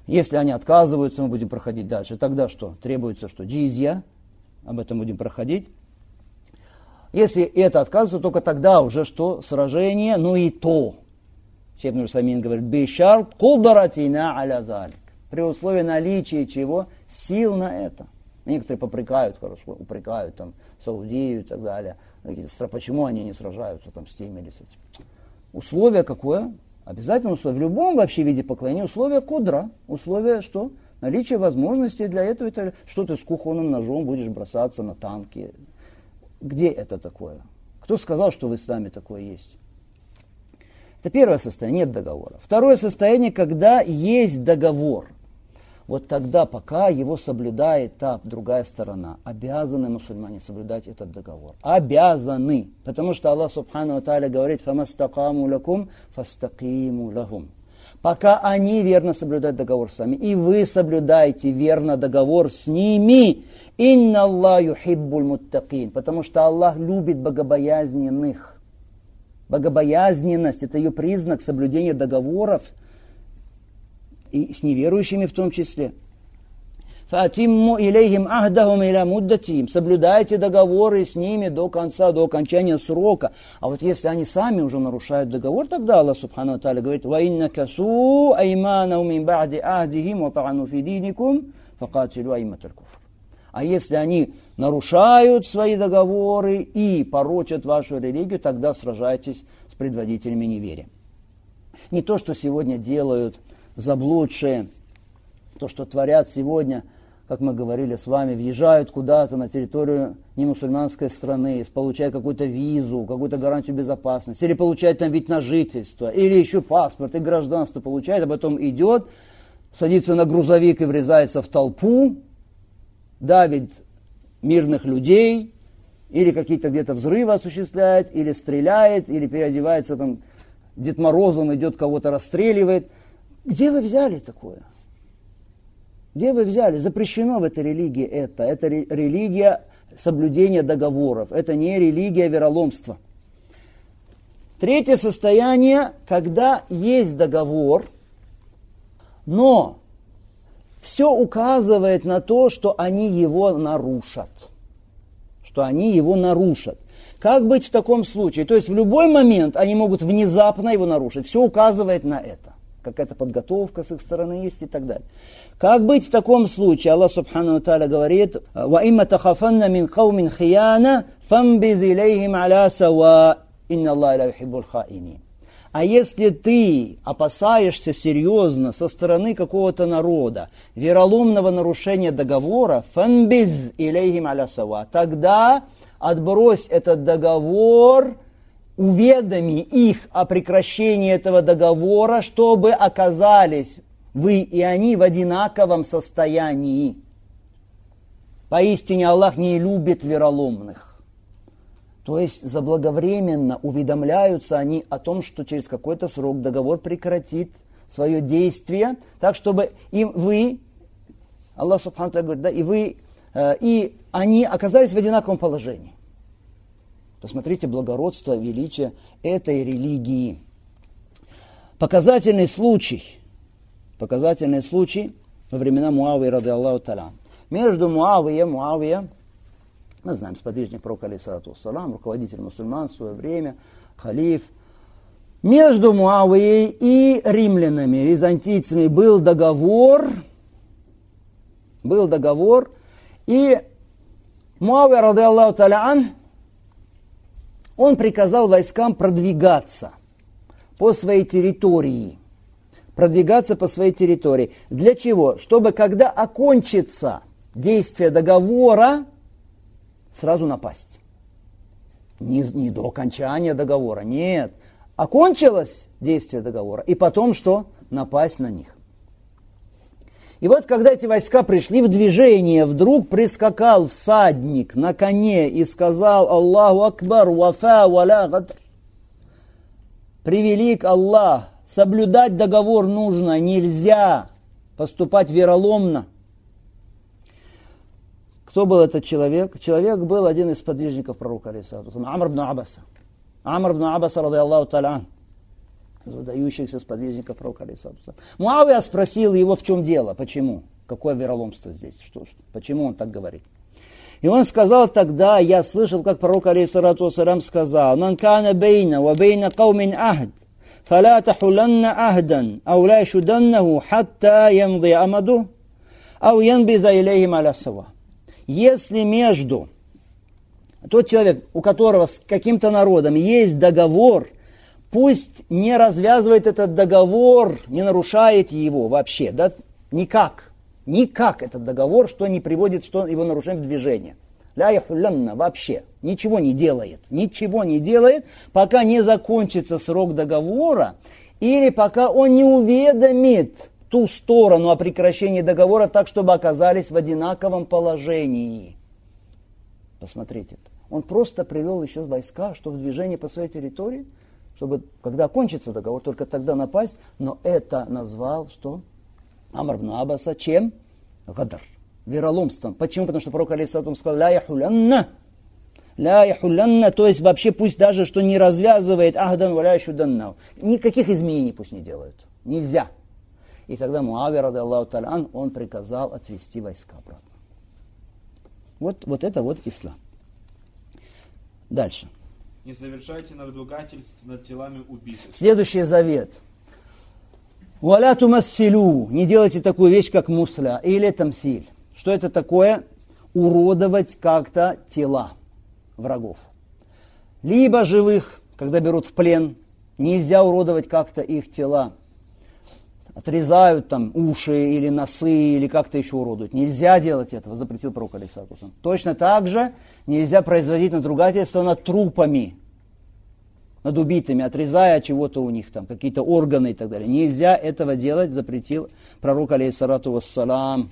Если они отказываются, мы будем проходить дальше. Тогда что? Требуется что? Джизья. Об этом будем проходить. Если это отказывается, только тогда уже что? Сражение, но и то. Шейх Ибн Усаймин говорит, бишарт кударатина аля залик. При условии наличия чего? Сил на это. Некоторые попрекают, хорошо, упрекают там Саудию и так далее. Почему они не сражаются там с теми или с этим? Условие какое? Обязательно условие. В любом вообще виде поклонения условие кудра. Условие что? Наличие возможностей для этого. Что ты с кухонным ножом будешь бросаться на танки? Где это такое? Кто сказал, что в исламе такое есть? Это первое состояние, нет договора. Второе состояние, когда есть договор. Вот тогда, пока его соблюдает та другая сторона, обязаны мусульмане соблюдать этот договор. Обязаны. Потому что Аллах Субхану ва Тааля говорит, «Фамастакаму лакум, фастакиму лахум». Пока они верно соблюдают договор с вами, и вы соблюдаете верно договор с ними, «Инна Аллах юхиббуль муттакин», потому что Аллах любит богобоязненных. Богобоязненность – это ее признак соблюдения договоров, и с неверующими в том числе. «Фатимму илейхим ахдахум иля муддатим». Соблюдайте договоры с ними до конца, до окончания срока. А вот если они сами уже нарушают договор, тогда Аллах Субхану ва Тааля говорит, «Ва инна касу айманахум мин ба'ди ахдихим ва та'ану фи диникум факатилу айматаль куфр». А если они нарушают свои договоры и порочат вашу религию, тогда сражайтесь с предводителями неверия. Не то, что сегодня делают заблудшие, то, что творят сегодня, как мы говорили с вами, въезжают куда-то на территорию немусульманской страны, получая какую-то визу, какую-то гарантию безопасности, или получают там вид на жительство, или еще паспорт и гражданство получает, а потом идет, садится на грузовик и врезается в толпу, давит мирных людей, или какие-то где-то взрывы осуществляет, или стреляет, или переодевается там Дед Морозом, идет кого-то расстреливает. Где вы взяли такое? Где вы взяли? Запрещено в этой религии это. Это религия соблюдения договоров. Это не религия вероломства. Третье состояние, когда есть договор, но все указывает на то, что они его нарушат. Что они его нарушат. Как быть в таком случае? То есть в любой момент они могут внезапно его нарушить. Все указывает на это. Какая-то подготовка с их стороны есть и так далее. Как быть в таком случае? Аллах Субхану ва Тааля говорит, وَإِمَّا تَخَافَنَّ مِنْ قَوْمٍ خِيَانَةً فَانْبِذْ إِلَيْهِمْ عَلَى سَوَاءٍ إِنَّ اللَّهَ لَا يُحِبُّ الْخَائِنِينَ. А если ты опасаешься серьезно со стороны какого-то народа вероломного нарушения договора, فَانْبِذْ إِلَيْهِمْ عَلَى سَوَاءٍ, тогда отбрось этот договор, уведоми их о прекращении этого договора, чтобы оказались вы и они в одинаковом состоянии. Поистине Аллах не любит вероломных. То есть заблаговременно уведомляются они о том, что через какой-то срок договор прекратит свое действие, так чтобы и вы, Аллах Субхану ва Тааля говорит, да, и вы, и они оказались в одинаковом положении. Посмотрите благородство, величие этой религии. Показательный случай во времена Муавии, ради Аллаху та'аля. Между Муавия, мы знаем, сподвижник пророка, алейхиссалату вассалам, руководитель мусульман в свое время, халиф. Между Муавией и римлянами, византийцами был договор, и Муавия, ради Аллаху та'аля, он приказал войскам продвигаться по своей территории. Для чего? Чтобы когда окончится действие договора, сразу напасть. Не до окончания договора, нет. Окончилось действие договора, и потом что? Напасть на них. И вот, когда эти войска пришли в движение, вдруг прискакал всадник на коне и сказал: «Аллаху Акбар, вафа валя гадр». Превелик Аллах, соблюдать договор нужно, нельзя поступать вероломно. Кто был этот человек? Человек был один из сподвижников пророка, алейхиссалату вассалам, Амр ибн Абаса. Амр ибн Абаса, ради Аллаху та'аля. из выдающихся сподвижников пророка алейхиссалату вассалам. Муавия спросил его, в чем дело, почему, какое вероломство здесь, почему он так говорит. И он сказал тогда, я слышал, как пророк алейхиссалату вассалам сказал: «Ман кана бейна ва бейна каумин ахд, фала тахуланна ахдан, ау ла шуданнаху, хатта ямди амаду, ау янбиза илейхим аля сава». Если между тот человек, у которого с каким-то народом есть договор, пусть не развязывает этот договор, не нарушает его вообще, да, никак этот договор, что не приводит, что его нарушение в движение. Ля яхулянна вообще, ничего не делает, пока не закончится срок договора, или пока он не уведомит ту сторону о прекращении договора так, чтобы оказались в одинаковом положении. Посмотрите, он просто привел еще войска, что в движении по своей территории, чтобы, когда кончится договор, только тогда напасть, но это назвал, что? Амр ибн Аббаса, чем? Гадар, вероломством. Почему? Потому что пророк алейхиссалату сказал: ля яхулянна, то есть вообще пусть даже, что не развязывает ахдан ва ля шуданнау. Никаких изменений пусть не делают. Нельзя. И тогда Муавия, ради Аллаху та'аля ан, он приказал отвести войска обратно. Вот это вот ислам. Дальше. Не совершайте надругательств над телами убитых. Следующий завет. «Валя тумассилю». Не делайте такую вещь, как мусля или тамсиль. Что это такое? Уродовать как-то тела врагов. Либо живых, когда берут в плен, нельзя уродовать как-то их тела. Отрезают там уши или носы, или как-то еще уродуют. Нельзя делать этого, запретил пророк алейхиссалату вассалам. Точно так же нельзя производить надругательство над трупами, над убитыми, отрезая чего-то у них там, какие-то органы и так далее. Нельзя этого делать, запретил пророк алейхиссалату вассалам.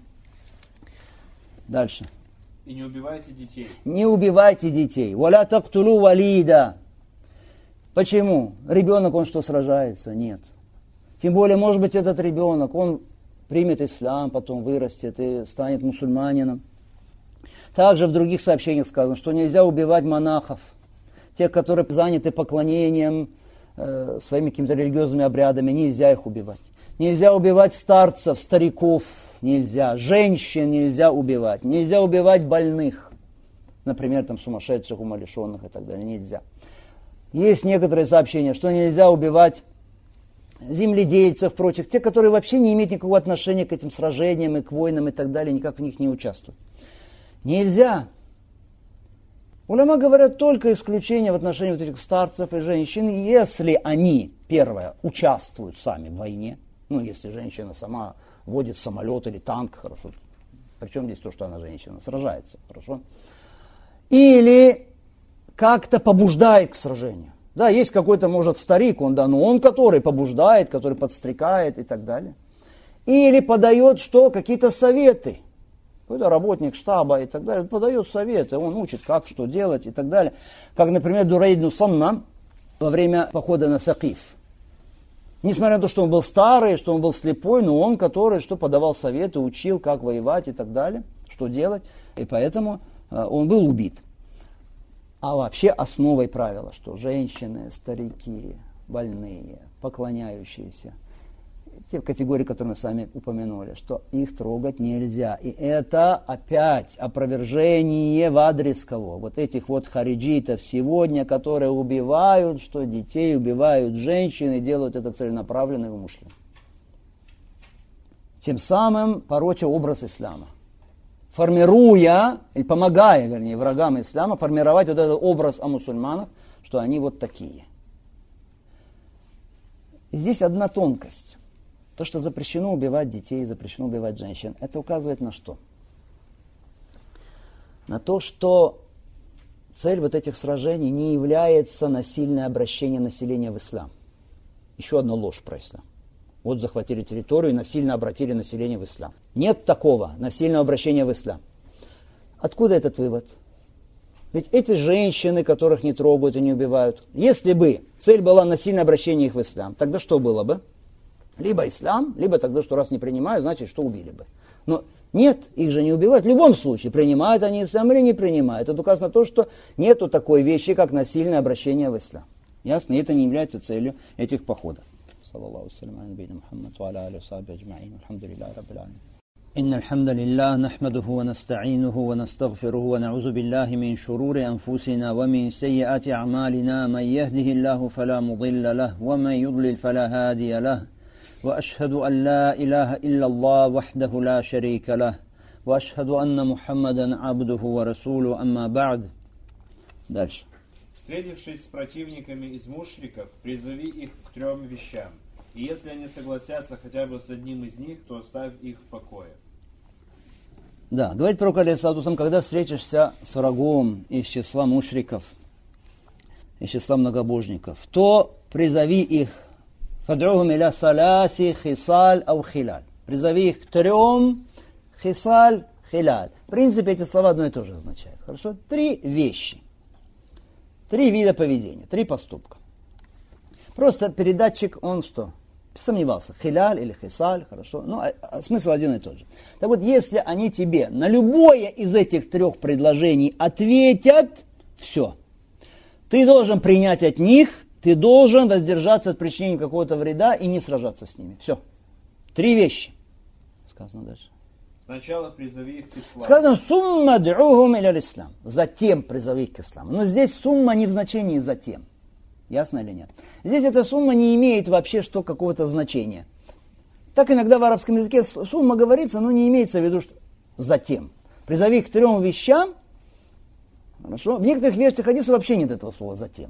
Дальше. И не убивайте детей. Не убивайте детей. «Валя тактулу валида». Почему? Ребенок, он что, сражается? Нет. Тем более, может быть, этот ребенок, он примет ислам, потом вырастет и станет мусульманином. Также в других сообщениях сказано, что нельзя убивать монахов, тех, которые заняты поклонением, своими какими-то религиозными обрядами, нельзя их убивать. Нельзя убивать старцев, стариков, нельзя. Женщин нельзя убивать. Нельзя убивать больных, например, там, сумасшедших, умалишенных и так далее, нельзя. Есть некоторые сообщения, что нельзя убивать земледельцев, прочих, те, которые вообще не имеют никакого отношения к этим сражениям и к войнам и так далее, никак в них не участвуют. Нельзя. Уляма говорят только исключение в отношении вот этих старцев и женщин, если они, первое, участвуют сами в войне, если женщина сама водит самолет или танк, хорошо, причем здесь то, что она женщина, сражается, хорошо, или как-то побуждает к сражению. Да, есть какой-то, может, старик, но он который побуждает, который подстрекает и так далее. Или подает что? Какие-то советы. Какой-то работник штаба и так далее, подает советы, он учит, как, что делать и так далее. Как, например, Дурайд ибн Самма во время похода на Сакиф. Несмотря на то, что он был старый, что он был слепой, но он, который что подавал советы, учил, как воевать и так далее, что делать. И поэтому он был убит. А вообще основой правила, что женщины, старики, больные, поклоняющиеся, те категории, которые мы сами упомянули, что их трогать нельзя. И это опять опровержение в адрес кого? Вот этих вот хариджитов сегодня, которые убивают, что детей, убивают женщин и делают это целенаправленно и умышленно. Тем самым пороча образ ислама. Формируя, или помогая, вернее, врагам ислама, формировать вот этот образ о мусульманах, что они вот такие. И здесь одна тонкость. То, что запрещено убивать детей, запрещено убивать женщин, это указывает на что? На то, что цель вот этих сражений не является насильное обращение населения в ислам. Еще одна ложь про ислам. Вот захватили территорию и насильно обратили население в ислам. Нет такого насильного обращения в ислам. Откуда этот вывод? Ведь эти женщины, которых не трогают и не убивают, если бы цель была насильное обращение их в ислам, тогда что было бы? Либо ислам, либо тогда, что раз не принимают, значит, что убили бы. Но нет, их же не убивают. В любом случае, принимают они ислам или не принимают. Это указано на то, что нету такой вещи, как насильное обращение в ислам. Ясно? И это не является целью этих походов. Саллаллаху алейхи ва набийна Мухаммад ва аля алихи ва сахбихи аджмаин. Алхамдулиллахи раббил аламин. إن الحمد لله نحمده ونستعينه ونستغفره ونعوذ بالله من شرور أنفسنا ومن سيئات أعمالنا من يهده الله فلا مضل له ومن يضلل فلا هادي له وأشهد أن لا إله إلا الله وحده لا شريك له وأشهد أن محمدا عبده ورسوله أما بعد. Дальше. Встретившись с противниками из мушриков, призови их к 3 вещам. И если они согласятся хотя бы с одним из них, то оставь их в покое. Да, говорит пророк алейхиссалату, когда встретишься с врагом из числа мушриков, из числа многобожников, то призови их фад'ухум иля саласи хисаль ау хилаль. Призови их к 3 хисаль, хилаль. В принципе, эти слова одно и то же означают. Хорошо? 3 вещи. 3 вида поведения, 3 поступка. Просто передатчик, он что? Сомневался, хиляль или хисаль, хорошо. Но смысл один и тот же. Так вот, если они тебе на любое из этих 3 предложений ответят, все. Ты должен принять от них, ты должен воздержаться от причинения какого-то вреда и не сражаться с ними. Все. 3 вещи. Сказано дальше. Сначала призови их к исламу. Сказано, сумма д'ухум иля ислам. Затем призови их к исламу. Но здесь сумма не в значении затем. Ясно или нет? Здесь эта сумма не имеет вообще какого-то значения. Так иногда в арабском языке сумма говорится, но не имеется в виду, что затем. Призови их к 3 вещам. Хорошо? В некоторых версиях хадиса вообще нет этого слова затем.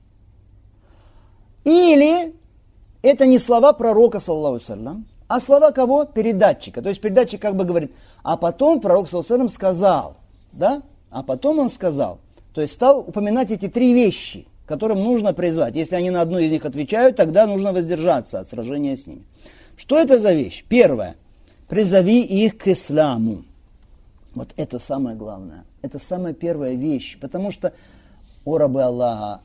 Или это не слова пророка, саллаллаху алейхи ва саллям, а слова кого? Передатчика. То есть передатчик как бы говорит, а потом пророк, саллаллаху алейхи ва саллям, сказал. Да? А потом он сказал. То есть стал упоминать эти 3 вещи, которым нужно призвать. Если они на одну из них отвечают, тогда нужно воздержаться от сражения с ними. Что это за вещь? Первое. Призови их к исламу. Вот это самое главное. Это самая первая вещь. Потому что, о рабы Аллаха,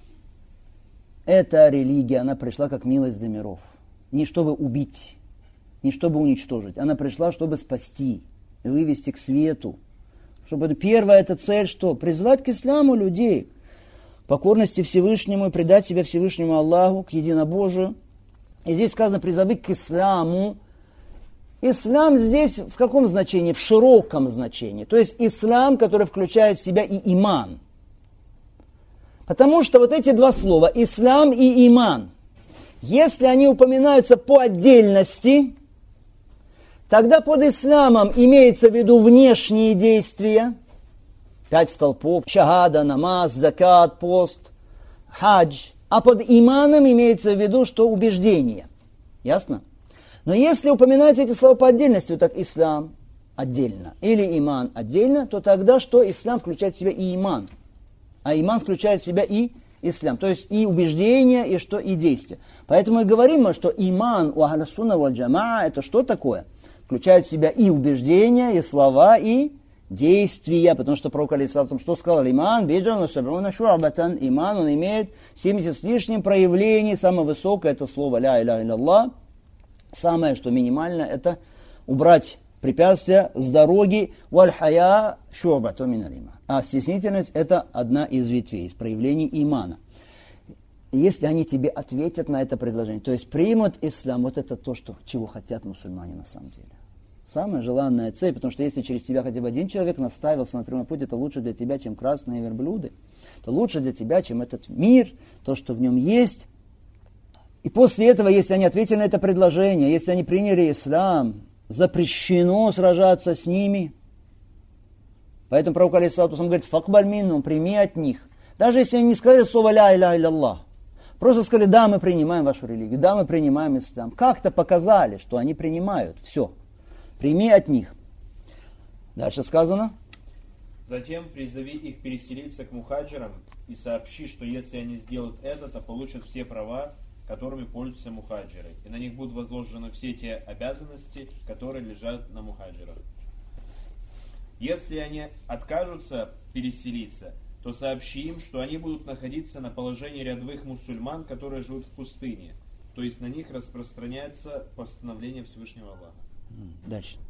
эта религия, она пришла как милость для миров. Не чтобы убить, не чтобы уничтожить. Она пришла, чтобы спасти, вывести к свету. Чтобы первая эта цель, что? Призвать к исламу людей. Покорности Всевышнему и предать себя Всевышнему Аллаху, к единобожию. И здесь сказано призови к исламу. Ислам здесь в каком значении? В широком значении. То есть ислам, который включает в себя и иман. Потому что вот эти 2 слова, ислам и иман, если они упоминаются по отдельности, тогда под исламом имеется в виду внешние действия, 5 столпов, шахада, намаз, закат, пост, хадж. А под иманом имеется в виду, что убеждение. Ясно? Но если упоминаются эти слова по отдельности, вот так ислам отдельно или иман отдельно, то тогда что? Ислам включает в себя и иман. А иман включает в себя и ислам. То есть и убеждение, и что? И действие. Поэтому и говорим мы, что иман у ахля сунна валь джамаа это что такое? Включает в себя и убеждения, и слова, и действия, потому что пророк алейхиссалам что сказал? Иман, биджан, саб'уна шу'абатан. Иман, он имеет 70 с лишним проявлений. Самое высокое это слово ля иляха илляллах. Самое, что минимальное, это убрать препятствия с дороги. Валь хая шу'бату миналь иман. А стеснительность это одна из ветвей, из проявлений имана. Если они тебе ответят на это предложение, то есть примут ислам, вот это то, чего хотят мусульмане на самом деле. Самая желанная цель, потому что если через тебя хотя бы один человек наставился на прямой путь, это лучше для тебя, чем красные верблюды. Это лучше для тебя, чем этот мир, то, что в нем есть. И после этого, если они ответили на это предложение, если они приняли ислам, запрещено сражаться с ними. Поэтому пророк алейхиссалату говорит, факбаль миннум, прими от них. Даже если они не сказали слово ля иляха илляллах, просто сказали, да, мы принимаем вашу религию, да, мы принимаем ислам. Как-то показали, что они принимают. Все. Прими от них. Дальше сказано. Затем призови их переселиться к мухаджирам и сообщи, что если они сделают это, то получат все права, которыми пользуются мухаджиры. И на них будут возложены все те обязанности, которые лежат на мухаджирах. Если они откажутся переселиться, то сообщи им, что они будут находиться на положении рядовых мусульман, которые живут в пустыне. То есть на них распространяется постановление Всевышнего Аллаха. Дальше.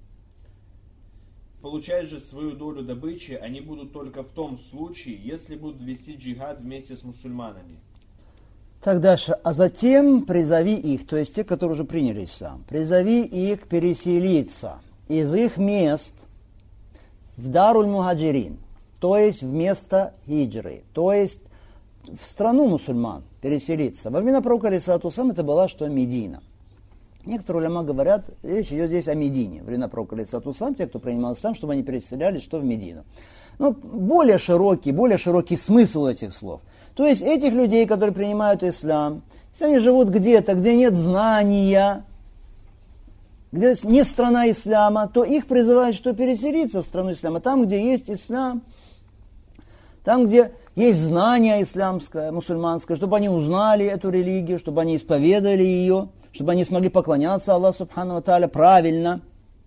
Получать же свою долю добычи они будут только в том случае, если будут вести джихад вместе с мусульманами. Так дальше. А затем призови их, то есть те, которые уже приняли ислам, призови их переселиться из их мест в Даруль Мухаджирин, то есть в место хиджры, то есть в страну мусульман переселиться. Во времена пророка алейхиссалату вассалам это была что? Медина. Некоторые уляма говорят, речь идет здесь о Медине. Во времена пророка алейхиссалату вассалам, те, кто принимал ислам, чтобы они переселялись что в Медину. Но более широкий смысл этих слов. То есть этих людей, которые принимают ислам, если они живут где-то, где нет знания, где не страна ислама, то их призывают, что переселиться в страну ислама. Там, где есть ислам, там, где есть знание исламское, мусульманское, чтобы они узнали эту религию, чтобы они исповедовали ее, чтобы они смогли поклоняться Аллаху Субхану ва Тааля правильно.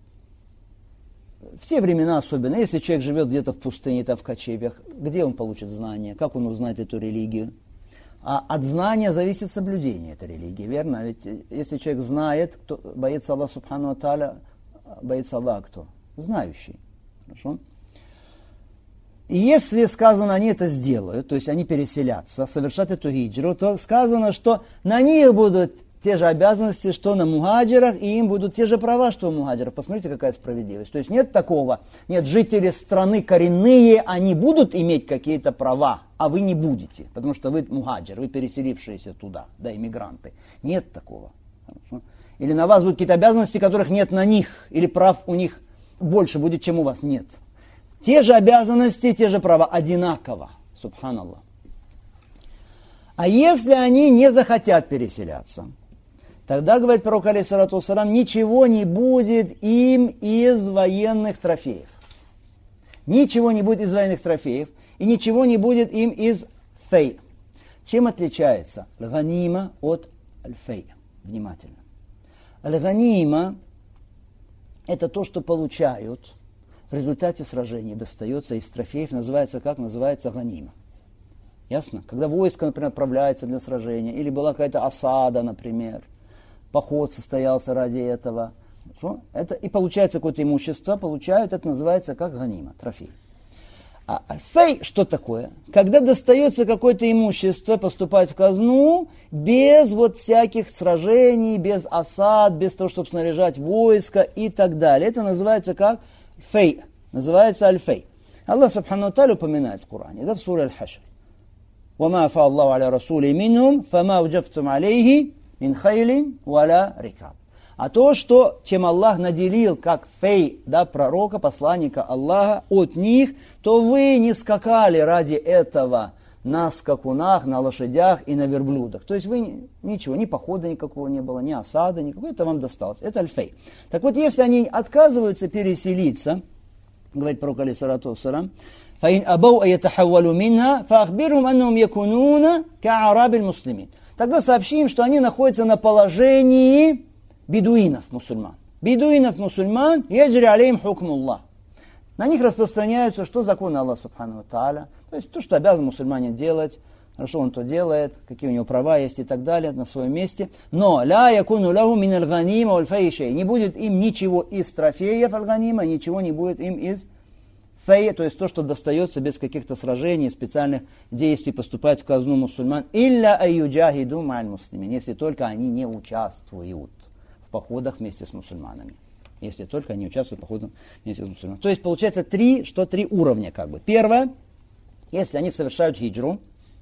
В те времена особенно, если человек живет где-то в пустыне, там в кочевьях, где он получит знания, как он узнает эту религию? А от знания зависит соблюдение этой религии, верно? Ведь если человек знает, кто боится Аллаха Субхану ва Тааля, боится Аллаха кто? Знающий. Хорошо? И если сказано, они это сделают, то есть они переселятся, совершат эту хиджру, то сказано, что на них будут те же обязанности, что на мухаджирах, и им будут те же права, что у мухаджиров. Посмотрите, какая справедливость. То есть нет такого, нет, жители страны коренные, они будут иметь какие-то права, а вы не будете, потому что вы мухаджир, вы переселившиеся туда, да, иммигранты. Нет такого. Хорошо? Или на вас будут какие-то обязанности, которых нет на них, или прав у них больше будет, чем у вас. Нет. Те же обязанности, те же права, одинаково. Субханаллах. А если они не захотят переселяться, тогда, говорит пророк алейхиссалату вассалам, ничего не будет им из военных трофеев. Ничего не будет из военных трофеев, и ничего не будет им из фей. Чем отличается аль-ганима от аль-фей? Внимательно. Аль-ганима – это то, что получают в результате сражений, достается из трофеев, называется как? Называется ганима. Ясно? Когда войско, например, отправляется для сражения, или была какая-то осада, например, поход состоялся ради этого, это, и получается какое-то имущество, получают, это называется как ганима, трофей. А аль-фей что такое? Когда достается какое-то имущество, поступает в казну, без вот всяких сражений, без осад, без того, чтобы снаряжать войско и так далее. Это называется как фей, называется аль-фей. Аллах Субхану ва Тааля упоминает в Коране, да, в суре Аль-Хашр. وَمَا أَفَاءَ اللَّهُ عَلَى رَسُولِهِ مِنْهُمْ فَمَا وَجَفْتُمْ عَلَيْهِ مِنْ خَيْلٍ وَلَا رِكَابٍ. А то, что, чем Аллах наделил, как фей, да, пророка, посланника Аллаха, от них, то вы не скакали ради этого на скакунах, на лошадях и на верблюдах. То есть вы ничего, ни похода никакого не было, ни осады никакого, это вам досталось. Это аль-фей. Так вот, если они отказываются переселиться, говорит пророк алейхиссалату вассалам, فإن أبوا أن يتحولوا منها فأخبرهم أنهم يكونون كأعراب المسلمين. Тогда сообщи им, что они находятся на положении бедуинов мусульман. Бедуинов мусульман яджри алейхим хукмуллах. На них распространяются, что законы Аллаха Субхану ва Тааля. То есть то, что обязан мусульманин делать, хорошо он то делает, какие у него права есть и так далее на своем месте. Но ля якуну лаху мин аль-ганима валь-фей шей. Не будет им ничего из трофеев аль-ганима, ничего не будет им из фей, то есть то, что достается без каких-то сражений, специальных действий, поступает в казну мусульман. Илля айюджахиду ма'аль муслимин, если только они не участвуют в походах вместе с мусульманами. Если только они участвуют в походах вместе с мусульманами. То есть получается три уровня как бы. Первое, если они совершают хиджру,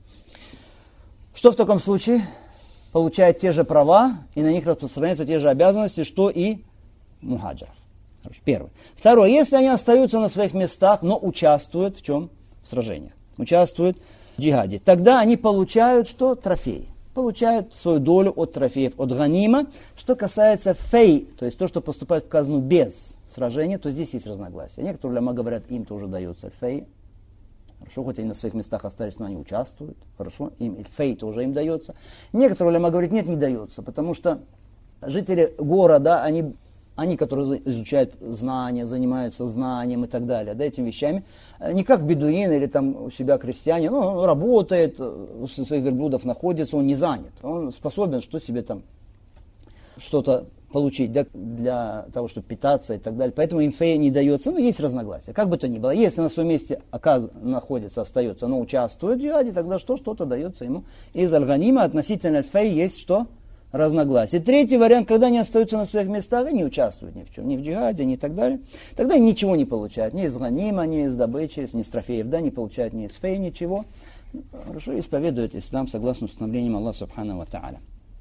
что в таком случае? Получают те же права, и на них распространяются те же обязанности, что и мухаджиров. Первое. Второе. Если они остаются на своих местах, но участвуют в чем? В сражениях. Участвуют в джихаде. Тогда они получают что? Трофеи. Получают свою долю от трофеев, от ганима. Что касается фей, то есть то, что поступает в казну без сражения, то здесь есть разногласия. Некоторые уляма говорят, им тоже дается фей. Хорошо, хоть они на своих местах остались, но они участвуют. Хорошо, им фей тоже им дается. Некоторые уляма говорят, нет, не дается, потому что жители города, они, которые изучают знания, занимаются знанием и так далее, да, этими вещами, не как бедуин или там у себя крестьяне, он работает, со своих верблюдов находится, он не занят, он способен что себе там, что-то получить для того, чтобы питаться и так далее. Поэтому им фей не дается, но есть разногласия. Как бы то ни было, если на своем месте находится, остается, но участвует в джихаде, тогда что-то дается ему из аль-ганима. Относительно фей есть что? Разногласия. Третий вариант, когда они остаются на своих местах и не участвуют ни в чем, ни в джихаде, ни так далее, тогда ничего не получают, ни из ганима, ни из добычи, ни из трофеев, да, не получают ни из фей, ничего. Хорошо исповедует ислам согласно установлениям Аллаха Субхану ва Тааля.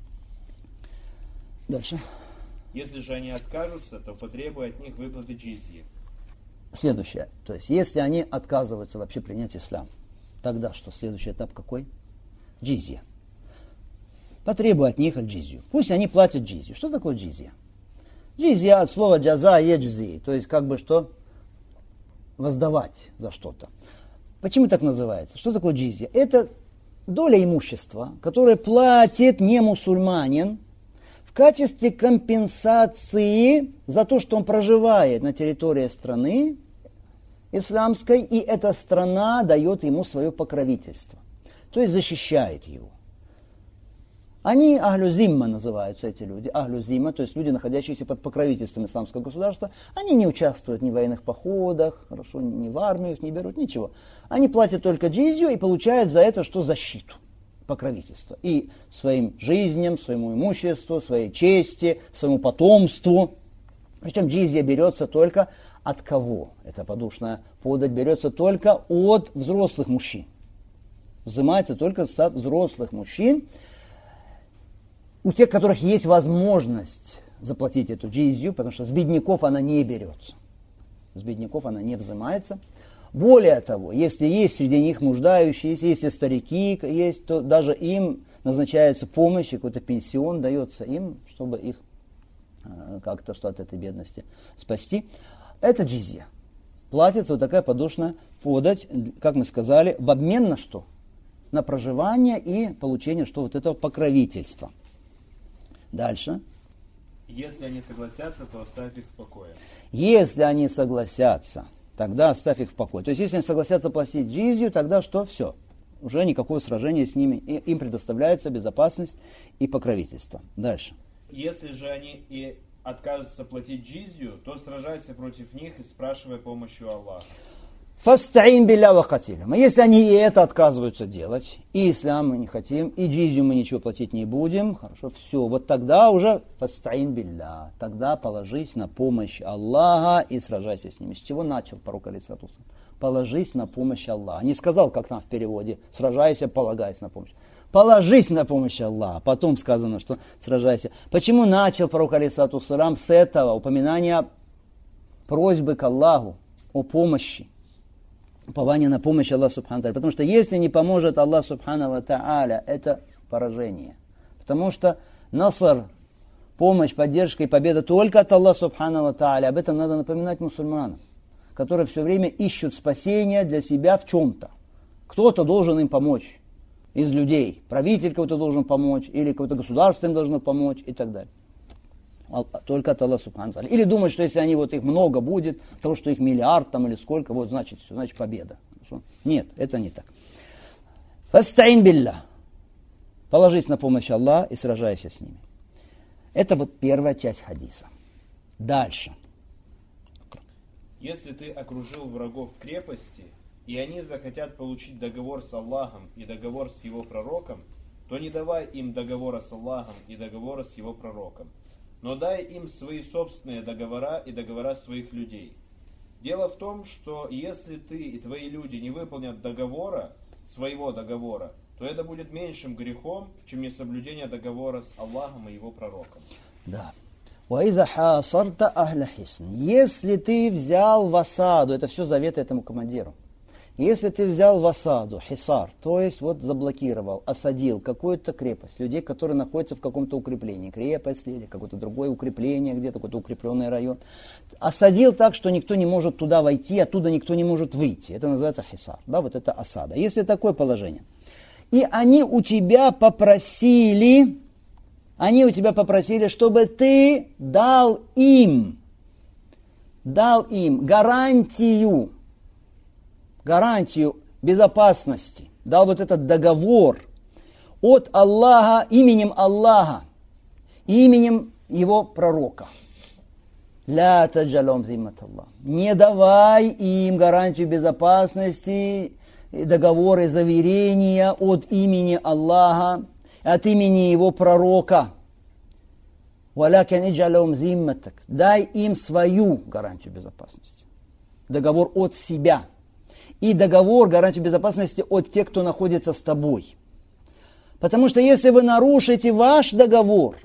Дальше. Если же они откажутся, то потребуй от них выплаты джизьи. Следующее. То есть, если они отказываются вообще принять ислам, тогда что? Следующий этап какой? Джизья. Потребуй от них джизью. Пусть они платят джизью. Что такое джизья? Джизья от слова джаза еджзи. То есть, как бы что? Воздавать за что-то. Почему так называется? Что такое джизья? Это доля имущества, которое платит не мусульманин, в качестве компенсации за то, что он проживает на территории страны исламской, и эта страна дает ему свое покровительство, то есть защищает его. Они ахлю зимма называются, эти люди, ахлю зимма, то есть люди, находящиеся под покровительством исламского государства, они не участвуют ни в военных походах, хорошо, ни в армию их не берут, ничего. Они платят только джизью и получают за это что? Защиту. Покровительство. И своим жизням, своему имуществу, своей чести, своему потомству. Причем джизья берется только от кого? Эта подушная подать берется только от взрослых мужчин. Взимается только с взрослых мужчин. У тех, у которых есть возможность заплатить эту джизью, потому что с бедняков она не берется. С бедняков она не взимается. Более того, если есть среди них нуждающиеся, если старики есть, то даже им назначается помощь, какой-то пенсион дается им, чтобы их как-то что от этой бедности спасти. Это джизья. Платится вот такая подушная подать, как мы сказали, в обмен на что? На проживание и получение что? Вот этого покровительства. Дальше. Если они согласятся, то оставь их в покое. Если они согласятся, тогда оставь их в покое. То есть, если они согласятся платить джизью, тогда что? Все. Уже никакого сражения с ними. Им предоставляется безопасность и покровительство. Дальше. Если же они и откажутся платить джизью, то сражайся против них и спрашивай помощи у Аллаха. Фастаин билля ва катилям. А если они и это отказываются делать, и ислам мы не хотим, и джизью мы ничего платить не будем, хорошо, все, вот тогда уже фастаин билля, тогда положись на помощь Аллаха и сражайся с ними. С чего начал пророк алейхиссалату вассалям? Положись на помощь Аллаха. Не сказал, как там в переводе, сражайся, полагайся на помощь. Положись на помощь Аллаха. Потом сказано, что сражайся. Почему начал пророк алейхиссалату вассалям с этого упоминания просьбы к Аллаху о помощи? Упование на помощь Аллаха Субхану ва Тааля. Потому что если не поможет Аллах Субхану ва Тааля, это поражение. Потому что наср, помощь, поддержка и победа только от Аллаха Субхану ва Тааля. Об этом надо напоминать мусульманам, которые все время ищут спасения для себя в чем-то. Кто-то должен им помочь из людей. Правитель кого-то должен помочь, или какое-то государство им должно помочь и так далее. Только от Аллаха Субхану ва Тааля. Или думать, что если они вот их много будет, того, что их миллиард там или сколько, вот значит все, значит победа. Нет, это не так. Фастаин билля. Положись на помощь Аллаха и сражайся с ними. Это вот первая часть хадиса. Дальше. Если ты окружил врагов в крепости, и они захотят получить договор с Аллахом и договор с его пророком, то не давай им договора с Аллахом и договора с его пророком, но дай им свои собственные договора и договора своих людей. Дело в том, что если ты и твои люди не выполнят договора, своего договора, то это будет меньшим грехом, чем несоблюдение договора с Аллахом и его пророком. Да. Если ты взял в осаду, это все заветы этому командиру. Если ты взял в осаду, хисар, то есть вот заблокировал, осадил какую-то крепость, людей, которые находятся в каком-то укреплении, крепость или какое-то другое укрепление, где-то какой-то укрепленный район, осадил так, что никто не может туда войти, оттуда никто не может выйти. Это называется хисар, да, вот это осада. Если такое положение. И они у тебя попросили, чтобы ты дал им гарантию безопасности, дал вот этот договор от Аллаха, именем Аллаха, именем его пророка. Ля таджалом зиммат Аллах. Не давай им гарантию безопасности, договоры, заверения от имени Аллаха, от имени его пророка. Валякин иджалом зимматак. Дай им свою гарантию безопасности. Договор от себя. И договор, гарантию безопасности от тех, кто находится с тобой. Потому что если вы нарушите ваш договор,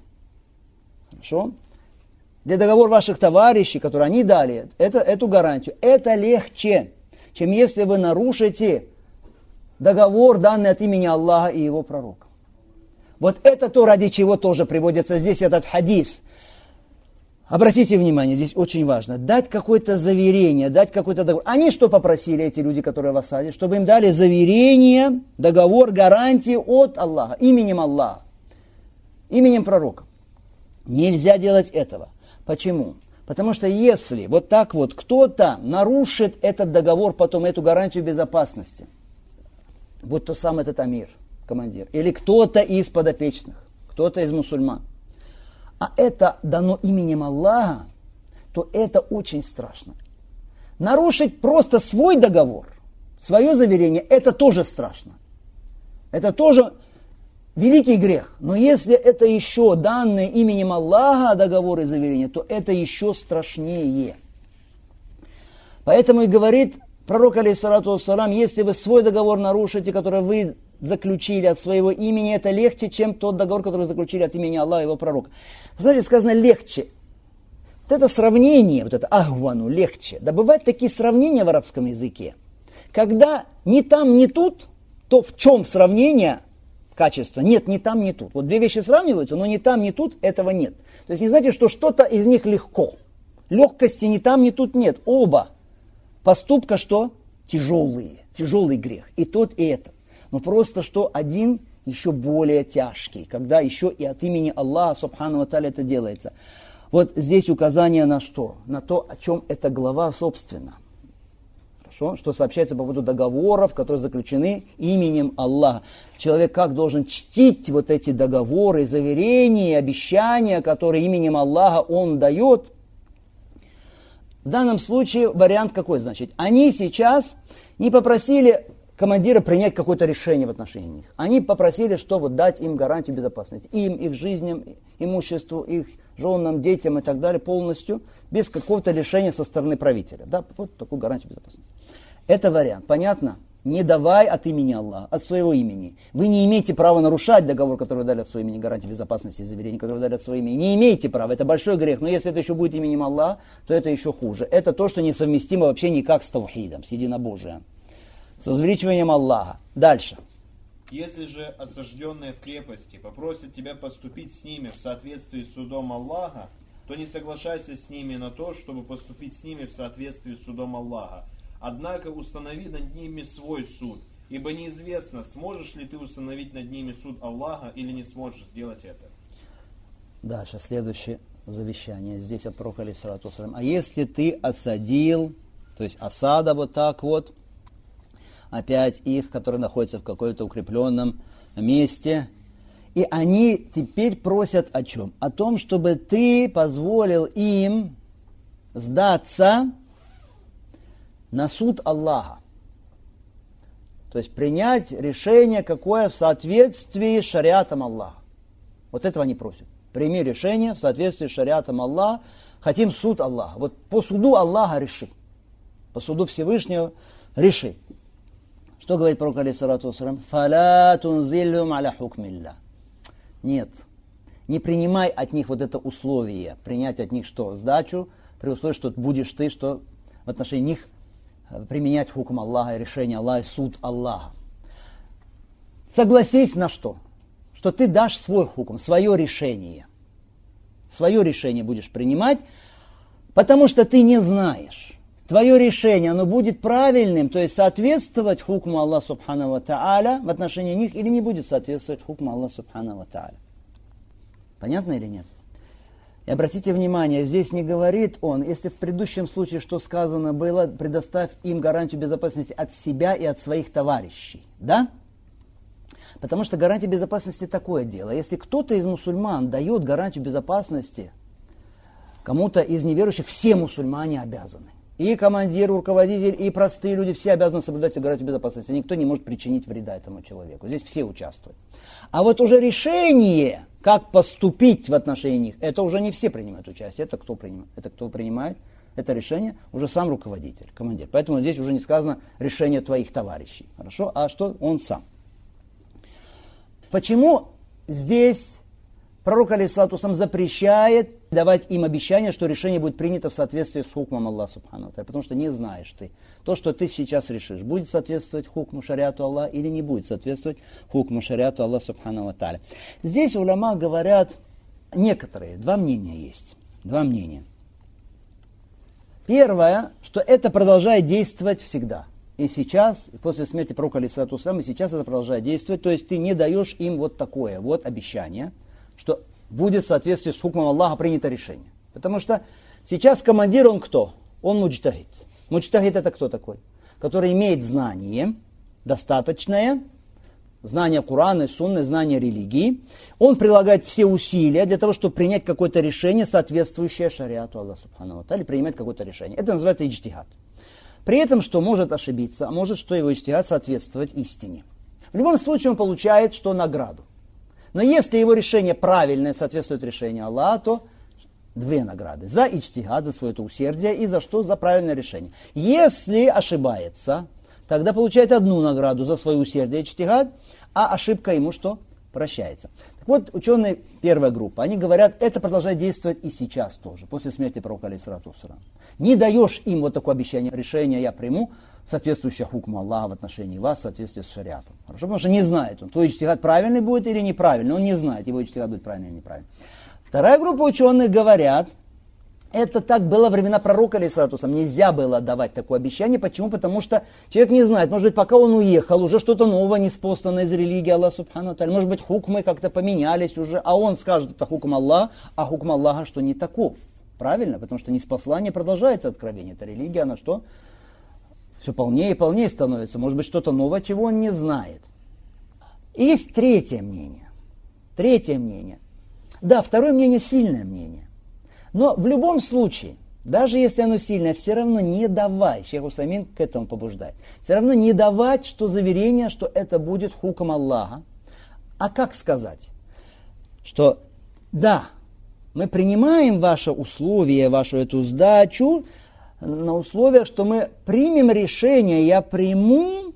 хорошо, для договор ваших товарищей, который они дали, эту гарантию, это легче, чем если вы нарушите договор, данный от имени Аллаха и его пророка. Вот это то, ради чего тоже приводится здесь этот хадис. Обратите внимание, здесь очень важно, дать какое-то заверение, дать какой-то договор. Они что попросили, эти люди, которые в осаде? Чтобы им дали заверение, договор, гарантии от Аллаха, именем Аллаха, именем пророка. Нельзя делать этого. Почему? Потому что если вот так вот кто-то нарушит этот договор, потом эту гарантию безопасности, будь то сам этот амир, командир, или кто-то из подопечных, кто-то из мусульман, а это дано именем Аллаха, то это очень страшно. Нарушить просто свой договор, свое заверение, это тоже страшно. Это тоже великий грех. Но если это еще данное именем Аллаха договор и заверение, то это еще страшнее. Поэтому и говорит пророк, алейхиссалату вассалам, если вы свой договор нарушите, который вы заключили от своего имени, это легче, чем тот договор, который заключили от имени Аллаха и его пророка. Смотрите, сказано легче. Вот это сравнение, вот это ахвану, легче. Да бывают такие сравнения в арабском языке. Когда ни там, ни тут, то в чем сравнение качества? Нет, ни там, ни тут. Вот две вещи сравниваются, но ни там, ни тут этого нет. То есть не значит, что что-то из них легко. Легкости ни там, ни тут нет. Оба поступка что? Тяжелые. Тяжелый грех. И тот, и этот. Но просто что один еще более тяжкий, когда еще и от имени Аллаха, субхану ва тааля, это делается. Вот здесь указание на что? На то, о чем эта глава собственно. Хорошо? Что сообщается по поводу договоров, которые заключены именем Аллаха. Человек как должен чтить вот эти договоры, заверения, обещания, которые именем Аллаха он дает. В данном случае вариант какой, значит? Они сейчас не попросили командира принять какое-то решение в отношении них. Они попросили, что вот дать им гарантию безопасности. Им, их жизням, имуществу, их женам, детям и так далее полностью, без какого-то решения со стороны правителя. Да, вот такую гарантию безопасности. Это вариант. Понятно? Не давай от имени Аллаха, от своего имени. Вы не имеете права нарушать договор, который вы дали от своего имени, гарантии безопасности и заверения, которые вы дали от своего имени. Не имеете права. Это большой грех. Но если это еще будет именем Аллаха, то это еще хуже. Это то, что несовместимо вообще никак с таухидом, с единобожием. С возвеличиванием Аллаха. Дальше. Если же осажденные в крепости попросят тебя поступить с ними в соответствии с судом Аллаха, то не соглашайся с ними на то, чтобы поступить с ними в соответствии с судом Аллаха. Однако установи над ними свой суд, ибо неизвестно, сможешь ли ты установить над ними суд Аллаха или не сможешь сделать это. Дальше, следующее завещание. Здесь от пророка, алейхиссалату вассалям. А если ты осадил, то есть осада вот так вот, опять их, которые находятся в каком-то укрепленном месте. И они теперь просят о чем? О том, чтобы ты позволил им сдаться на суд Аллаха. То есть принять решение, какое в соответствии с шариатом Аллаха. Вот этого они просят. Прими решение в соответствии с шариатом Аллаха. Хотим суд Аллаха. Вот по суду Аллаха реши. По суду Всевышнего реши. Что говорит пророк, алейхиссалату вассалям? «Фаля тунзиллюм аля хукмилля». Нет, не принимай от них вот это условие. Принять от них что? Сдачу, при условии, что будешь ты, что в отношении них применять хукм Аллаха, решение Аллаха, суд Аллаха. Согласись на что? Что ты дашь свой хукм, свое решение. Свое решение будешь принимать, потому что ты не знаешь. Твое решение, оно будет правильным, то есть соответствовать хукму Аллаха субхану ва тааля в отношении них или не будет соответствовать хукму Аллаха субхану ва тааля. Понятно или нет? И обратите внимание, здесь не говорит он, если в предыдущем случае, что сказано было, предоставь им гарантию безопасности от себя и от своих товарищей. Да? Потому что гарантия безопасности такое дело. Если кто-то из мусульман дает гарантию безопасности кому-то из неверующих, все мусульмане обязаны. И командир, руководитель, и простые люди, все обязаны соблюдать и гарантию безопасности. Никто не может причинить вреда этому человеку. Здесь все участвуют. А вот уже решение, как поступить в отношении них, это уже не все принимают участие. Это кто принимает? Это решение уже сам руководитель, командир. Поэтому здесь уже не сказано решение твоих товарищей. Хорошо? А что он сам? Почему здесь пророк, алейхиссалату вассалям, запрещает давать им обещание, что решение будет принято в соответствии с хукмом Аллаха субхану ва тааля? Потому что не знаешь ты, то, что ты сейчас решишь, будет соответствовать хукму шариату Аллаха или не будет соответствовать хукму шариату Аллаха субхану ва тааля. Здесь уляма говорят некоторые, два мнения есть. Два мнения. Первое, что это продолжает действовать всегда. И сейчас, и после смерти пророка, алейхиссалату вассалям, и сейчас это продолжает действовать. То есть ты не даешь им вот такое вот обещание, что будет в соответствии с хукмом Аллаха принято решение. Потому что сейчас командир, он кто? Он муджтахид. Муджтахид это кто такой? Который имеет знание достаточное, знание Корана, Сунны, знание религии. Он прилагает все усилия для того, чтобы принять какое-то решение, соответствующее шариату Аллаха субхану ва тааля, принимать какое-то решение. Это называется иджтихад. При этом, что может ошибиться, а может, что его иджтихад соответствовать истине. В любом случае он получает что? Награду. Но если его решение правильное, соответствует решению Аллаха, то две награды. За иджтихад, за свое усердие, и за что? За правильное решение. Если ошибается, тогда получает одну награду за свое усердие, иджтихад, а ошибка ему что? Прощается. Так вот, ученые, первая группа, они говорят, это продолжает действовать и сейчас тоже, после смерти пророка, алейхиссалату вассалям. Не даешь им вот такое обещание, решение я приму, соответствующее хукму Аллаха в отношении вас, в соответствии с шариатом. Хорошо? Потому что не знает он, твой иджтихад правильный будет или неправильный. Он не знает, его иджтихад будет правильный или неправильный. Вторая группа ученых говорят, это так было во времена пророка, алейхиссалату вассалям. Нельзя было давать такое обещание. Почему? Потому что человек не знает. Может быть, пока он уехал, уже что-то новое неспослано из религии Аллаха субхану ва тааля. Может быть, хукмы как-то поменялись уже, а он скажет, это хукм Аллаха, а хукм Аллаха, что не таков. Правильно? Потому что неспослание продолжается откровение. Это религия, она что? Все полнее и полнее становится. Может быть, что-то новое, чего он не знает. И есть третье мнение. Третье мнение. Да, второе мнение сильное мнение. Но в любом случае, даже если оно сильное, все равно не давай, Шейх Усаймин к этому побуждает, все равно не давать, что заверение, что это будет хукм Аллаха. А как сказать? Что да, мы принимаем ваше условие, вашу эту сдачу, на условиях, что мы примем решение, я приму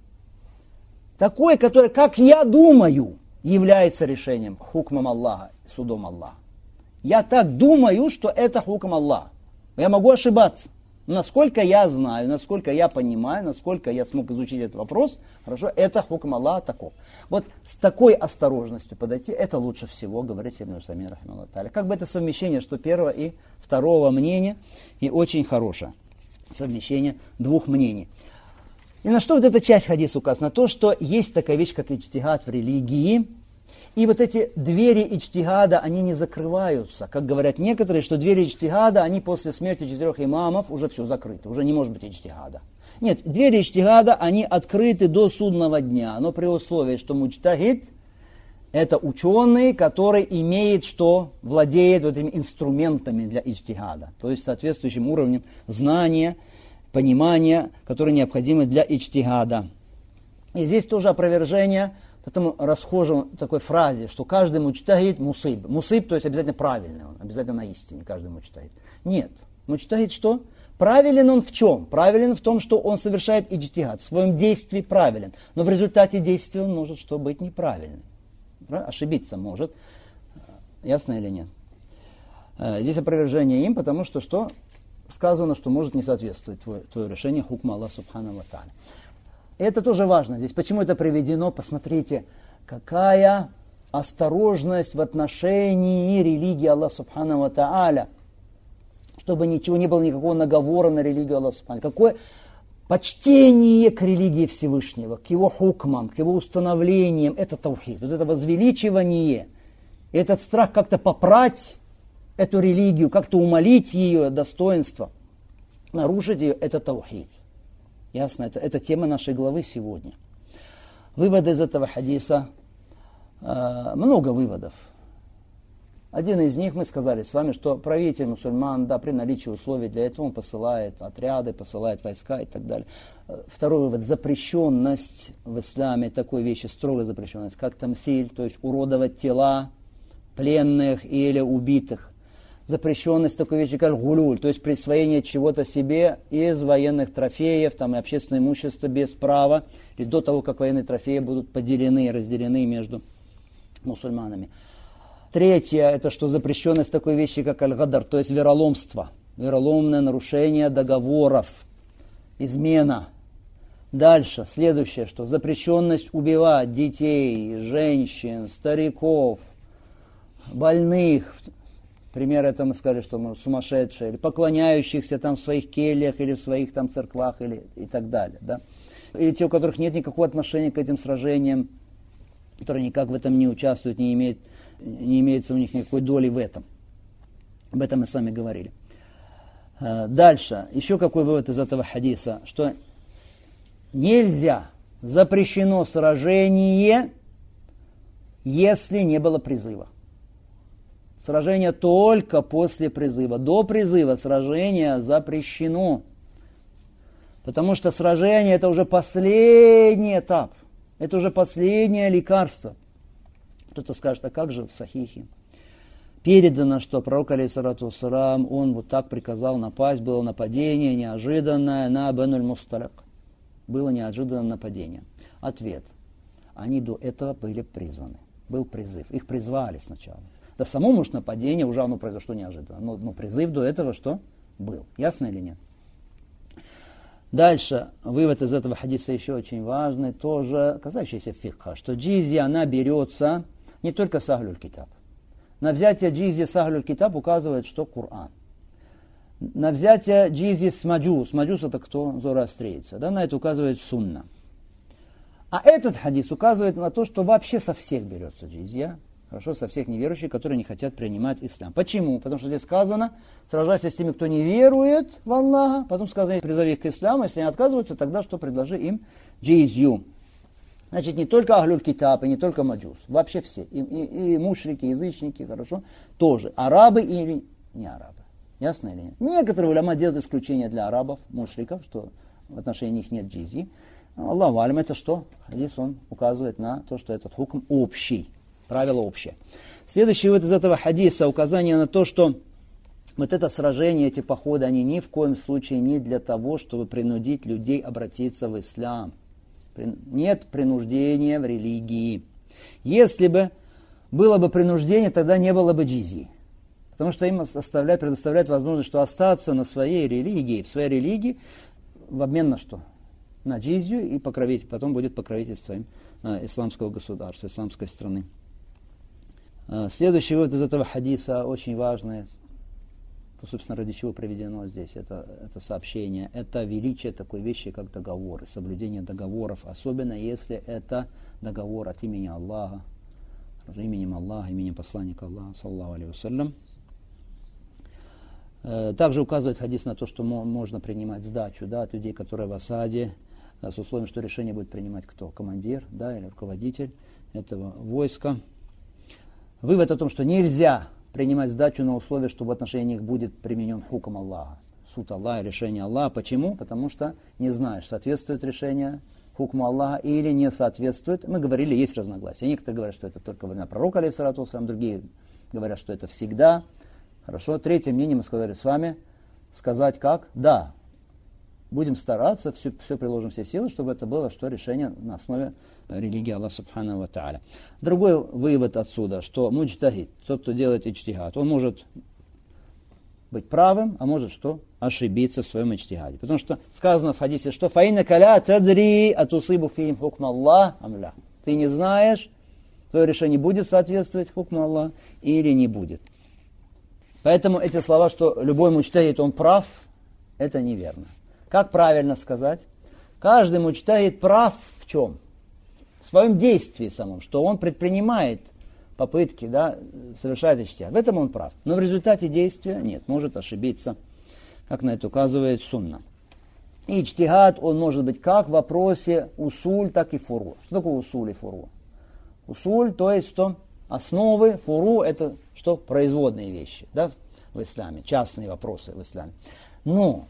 такое, которое, как я думаю, является решением, хукмом Аллаха, судом Аллаха. Я так думаю, что это хукм Аллаха. Я могу ошибаться. Насколько я знаю, насколько я понимаю, насколько я смог изучить этот вопрос, хорошо, это хукм Аллаха таков. Вот с такой осторожностью подойти, это лучше всего, говорит Ибн Усаймин, рахимахуллах тааля. Как бы это совмещение, что первого и второго мнения, и очень хорошее совмещение двух мнений. И на что вот эта часть хадиса указана? На то, что есть такая вещь, как иджтихад в религии, и вот эти двери иджтихада, они не закрываются. Как говорят некоторые, что двери иджтихада, они после смерти 4 имамов уже все закрыты, уже не может быть иджтихада. Нет, двери иджтихада, они открыты до судного дня, но при условии, что муджтахид – это ученый, который имеет, что владеет вот этими инструментами для иджтихада, то есть соответствующим уровнем знания, понимания, которые необходимы для иджтихада. И здесь тоже опровержение этому расхожему такой фразе, что каждый муджтахид мусиб. Мусиб, то есть обязательно правильный он, обязательно на истине, каждый муджтахид. Нет. Муджтахид что? Правилен он в чем? Правилен в том, что он совершает иджтихад, в своем действии правилен. Но в результате действия он может что быть неправильным. Ошибиться может. Ясно или нет? Здесь опровержение им, потому что что? Сказано, что может не соответствовать твое решение хукма Аллаха субхану ва тааля. Это тоже важно здесь. Почему это приведено? Посмотрите, какая осторожность в отношении религии Аллаха субхану ва тааля. Чтобы ничего не было, никакого наговора на религию Аллаха субхану. Какое почтение к религии Всевышнего, к его хукмам, к его установлениям. Это таухид. Вот это возвеличивание, этот страх как-то попрать эту религию, как-то умалить ее достоинство, нарушить ее, это таухид. Ясно? Это тема нашей главы сегодня. Выводы из этого хадиса, много выводов. Один из них, мы сказали с вами, что правитель мусульман, да, при наличии условий для этого он посылает отряды, посылает войска и так далее. Второй вывод, запрещенность в исламе такой вещи, строгая запрещенность, как тамсиль, то есть уродовать тела пленных или убитых. Запрещенность такой вещи, как гулюль, то есть присвоение чего-то себе из военных трофеев, там, и общественное имущество без права, и до того, как военные трофеи будут поделены, разделены между мусульманами. Третье, это что запрещенность такой вещи, как аль-гадар, то есть вероломство, вероломное нарушение договоров, измена. Дальше, следующее, что запрещенность убивать детей, женщин, стариков, больных. Пример это мы сказали, что мы сумасшедшие, или поклоняющихся там в своих кельях, или в своих там церквах, или и так далее. Да? Или те, у которых нет никакого отношения к этим сражениям, которые никак в этом не участвуют, не имеется у них никакой доли в этом. Об этом мы с вами говорили. Дальше, еще какой вывод из этого хадиса, что нельзя, запрещено сражение, если не было призыва. Сражение только после призыва. До призыва сражение запрещено. Потому что сражение это уже последний этап. Это уже последнее лекарство. Кто-то скажет, а как же в Сахихе? Передано, что пророк, алейхиссалату вассалам, он вот так приказал напасть, было нападение неожиданное на Бануль Мусталак. Было неожиданное нападение. Ответ. Они до этого были призваны. Был призыв. Их призвали сначала. Да само, может, нападение уже оно произошло неожиданно. Но призыв до этого что? Был. Ясно или нет? Дальше, вывод из этого хадиса еще очень важный, тоже касающийся фикха, что джизья, она берется не только с Ахлюль Китаб. На взятие джизьи с Ахлюль Китаб указывает, что Коран. На взятие джизьи с Маджус. Маджус это кто? Зороастрийцы. Да, на это указывает Сунна. А этот хадис указывает на то, что вообще со всех берется джизья. Хорошо, со всех неверующих, которые не хотят принимать ислам. Почему? Потому что здесь сказано, сражайся с теми, кто не верует в Аллаха. Потом сказано, призови их к исламу. Если они отказываются, тогда что? Предложи им джизью. Значит, не только Ахлюль Китаб и не только Маджус. Вообще все. И мушрики, язычники, хорошо, тоже. Арабы или не арабы. Ясно или нет? Некоторые уляма делают исключение для арабов, мушриков, что в отношении них нет джизьи. Аллаху алям, это что? Хадис он указывает на то, что этот хукм общий. Правило общее. Следующий вывод из этого хадиса указание на то, что вот это сражение, эти походы, они ни в коем случае не для того, чтобы принудить людей обратиться в ислам. Нет принуждения в религии. Если бы было бы принуждение, тогда не было бы джизьи. Потому что им предоставляют возможность, что остаться на своей религии, в своей религии, в обмен на что? На джизью и потом будет покровительством исламского государства, исламской страны. Следующий вывод из этого хадиса очень важный, то, собственно, ради чего приведено здесь это сообщение. Это величие такой вещи, как договоры, соблюдение договоров, особенно если это договор от имени Аллаха, именем Аллаха, именем посланника Аллаха, саллаллаху алейхи вассалям. Также указывает хадис на то, что можно принимать сдачу, да, от людей, которые в осаде, с условием, что решение будет принимать кто? Командир, да, или руководитель этого войска. Вывод о том, что нельзя принимать сдачу на условие, что в отношении них будет применен хукм Аллаха. Суд Аллаха, решение Аллаха. Почему? Потому что не знаешь, соответствует решение хукму Аллаха или не соответствует. Мы говорили, есть разногласия. Некоторые говорят, что это только во время пророка, алейхиссалату вассалям, другие говорят, что это всегда. Хорошо. Третье мнение мы сказали с вами. Сказать как? Да. Будем стараться, все приложим все силы, чтобы это было что решение на основе религии Аллаха Субхану ва Тааля. Другой вывод отсюда, что муджтахид, тот, кто делает иджтихад, он может быть правым, а может что? Ошибиться в своем иджтихаде. Потому что сказано в хадисе, что «Фаиннака ля тадри атусибу фихим хукм Аллах амля». Ты не знаешь, твое решение будет соответствовать хукму Аллаха или не будет. Поэтому эти слова, что любой муджтахид, он прав, это неверно. Как правильно сказать? Каждый муджтахид прав в чем? В своем действии самом, что он предпринимает попытки, да, совершает иджтихад. В этом он прав. Но в результате действия нет, может ошибиться, как на это указывает сунна. И иджтихад, он может быть как в вопросе усуль, так и фуру. Что такое усуль и фуру? Усуль, то есть что? основы, фуру это что? Производные вещи, да, в исламе, частные вопросы в исламе. Но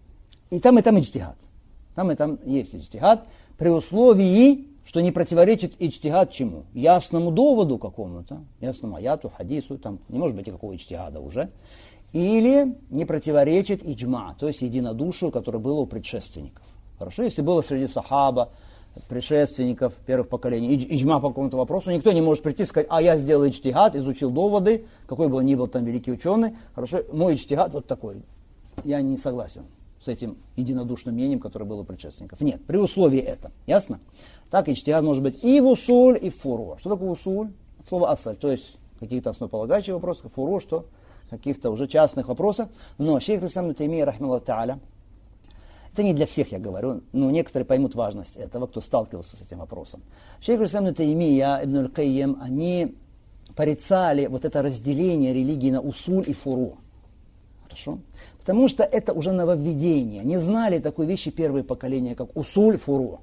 и там иджтихад. Там есть иджтихад, при условии, что не противоречит иджтихад чему? Ясному доводу какому-то, ясному аяту, хадису, там не может быть никакого иджтихада уже. Или не противоречит иджма, то есть единодушию, которое было у предшественников. Хорошо, если было среди сахаба, предшественников первых поколений, иджма по какому-то вопросу, никто не может прийти и сказать, а я сделал иджтихад, изучил доводы, какой бы он ни был там великий ученый, хорошо, мой иджтихад вот такой. Я не согласен с этим единодушным мнением, которое было у предшественников. Нет, при условии это. Ясно? Так иджтихад может быть и в усуль, и в фуру. Что такое усуль? Слово асаль, то есть какие-то основополагающие вопросы, фуру, что каких-то уже частных вопросов. Но шейх ибн ибн Таймия, рахмаллаху тааля, это не для всех, я говорю, но некоторые поймут важность этого, кто сталкивался с этим вопросом. Шейх ибн Таймия, ибн аль-Кайим, они порицали вот это разделение религии на усуль и фуру. Хорошо? Потому что это уже нововведение. Не знали такой вещи первые поколения, как усуль, фуру.